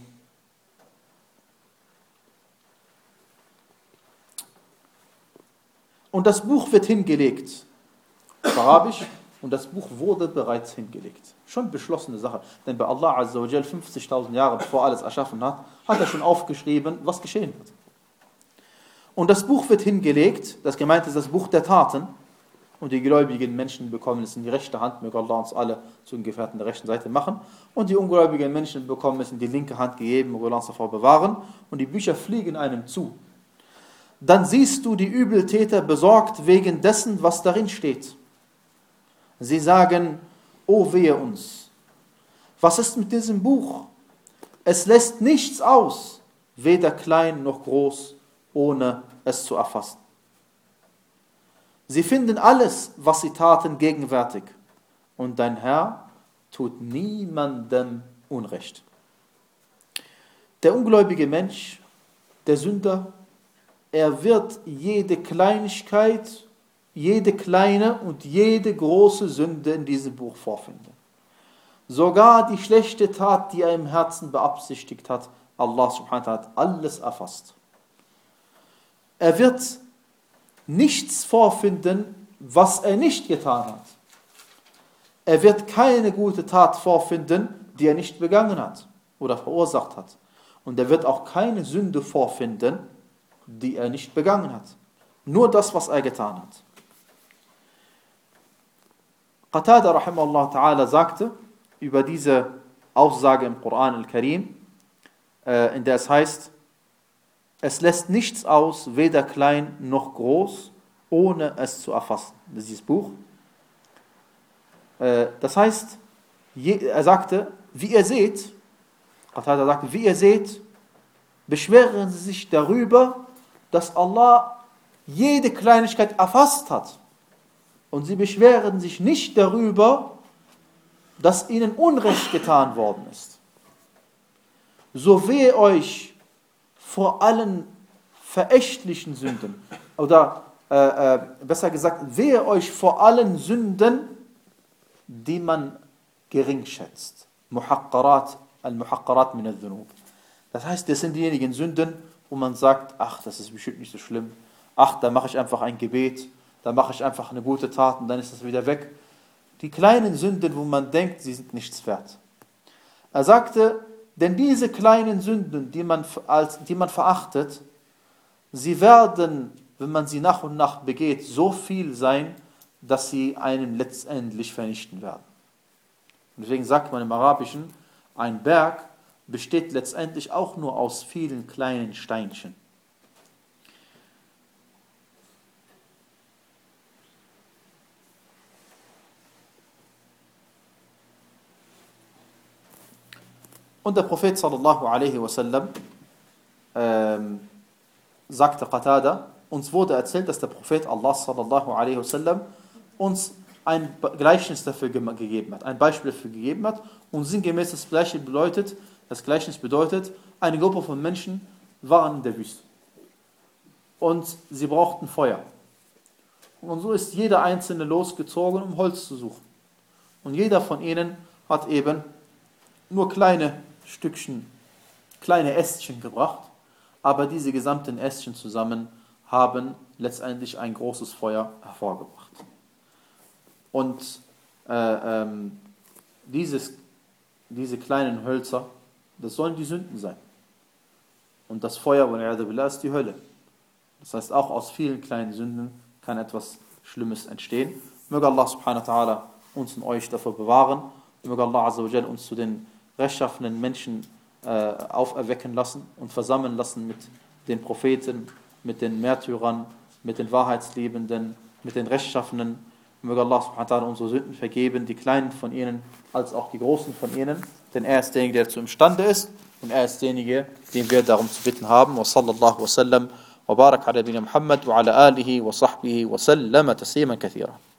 und das Buch wird hingelegt, auf Arabisch, und das Buch wurde bereits hingelegt. Schon beschlossene Sache, denn bei Allah Azza wa Jal fünfzigtausend Jahre bevor alles erschaffen hat, hat er schon aufgeschrieben, was geschehen wird. Und das Buch wird hingelegt, das gemeint ist das Buch der Taten, und die gläubigen Menschen bekommen es in die rechte Hand, möge Allah uns alle zu den Gefährten der rechten Seite machen, und die ungläubigen Menschen bekommen es in die linke Hand gegeben, möge Allah uns davor bewahren, und die Bücher fliegen einem zu. Dann siehst du die Übeltäter besorgt wegen dessen, was darin steht. Sie sagen, o wehe uns, was ist mit diesem Buch? Es lässt nichts aus, weder klein noch groß, ohne es zu erfassen. Sie finden alles, was sie taten, gegenwärtig. Und dein Herr tut niemandem Unrecht. Der ungläubige Mensch, der Sünder, er wird jede Kleinigkeit, jede kleine und jede große Sünde in diesem Buch vorfinden. Sogar die schlechte Tat, die er im Herzen beabsichtigt hat, Allah subhanahu wa ta'ala hat alles erfasst. Er wird nichts vorfinden, was er nicht getan hat. Er wird keine gute Tat vorfinden, die er nicht begangen hat oder verursacht hat. Und er wird auch keine Sünde vorfinden, die er nicht begangen hat. Nur das, was er getan hat. Qatada rahimahullah ta'ala sagte über diese Aussage im Koran al-Karim, äh, in der es heißt, es lässt nichts aus, weder klein noch groß, ohne es zu erfassen. Das ist dieses Buch. Äh, das heißt, je, er sagte, wie ihr seht, Qatada sagte, wie ihr seht, beschweren sie sich darüber, dass Allah jede Kleinigkeit erfasst hat. Und sie beschweren sich nicht darüber, dass ihnen Unrecht getan worden ist. So wehe euch vor allen verächtlichen Sünden, oder äh, äh, besser gesagt, wehe euch vor allen Sünden, die man gering schätzt. Muhaqqarat, al-Muhaqqarat min al-Dhunub. Das heißt, das sind diejenigen Sünden, wo man sagt, ach, das ist bestimmt nicht so schlimm. Ach, da mache ich einfach ein Gebet, da mache ich einfach eine gute Tat und dann ist das wieder weg. Die kleinen Sünden, wo man denkt, sie sind nichts wert. Er sagte, denn diese kleinen Sünden, die man, als, die man verachtet, sie werden, wenn man sie nach und nach begeht, so viel sein, dass sie einen letztendlich vernichten werden. Und deswegen sagt man im Arabischen, ein Berg besteht letztendlich auch nur aus vielen kleinen Steinchen. Und der Prophet sallallahu alaihi wasallam ähm, sagte Qatada, uns wurde erzählt, dass der Prophet Allah sallallahu alaihi wasallam uns ein Gleichnis dafür gegeben hat, ein Beispiel dafür gegeben hat. Und sinngemäß das Gleiche bedeutet, das Gleichnis bedeutet, eine Gruppe von Menschen waren in der Wüste. Und sie brauchten Feuer. Und so ist jeder Einzelne losgezogen, um Holz zu suchen. Und jeder von ihnen hat eben nur kleine Stückchen, kleine Ästchen gebracht, aber diese gesamten Ästchen zusammen haben letztendlich ein großes Feuer hervorgebracht. Und äh, ähm, dieses, diese kleinen Hölzer, das sollen die Sünden sein. Und das Feuer, wal'iyadu ist die Hölle. Das heißt, auch aus vielen kleinen Sünden kann etwas Schlimmes entstehen. Möge Allah subhanahu wa ta'ala uns und euch davor bewahren. Möge Allah azza wa jal uns zu den rechtschaffenen Menschen äh, auferwecken lassen und versammeln lassen mit den Propheten, mit den Märtyrern, mit den Wahrheitsliebenden, mit den Rechtschaffenen. Möge Allah subhanahu wa ta'ala unsere Sünden vergeben, die kleinen von ihnen als auch die großen von ihnen, denn er ist derjenige, der dazu imstande ist und er ist derjenige, den wir darum zu bitten haben. Wa sallallahu wa sallam wa barak ala nabiyina Muhammad wa ala alihi wa sahbihi wa sallama tasliman kathira.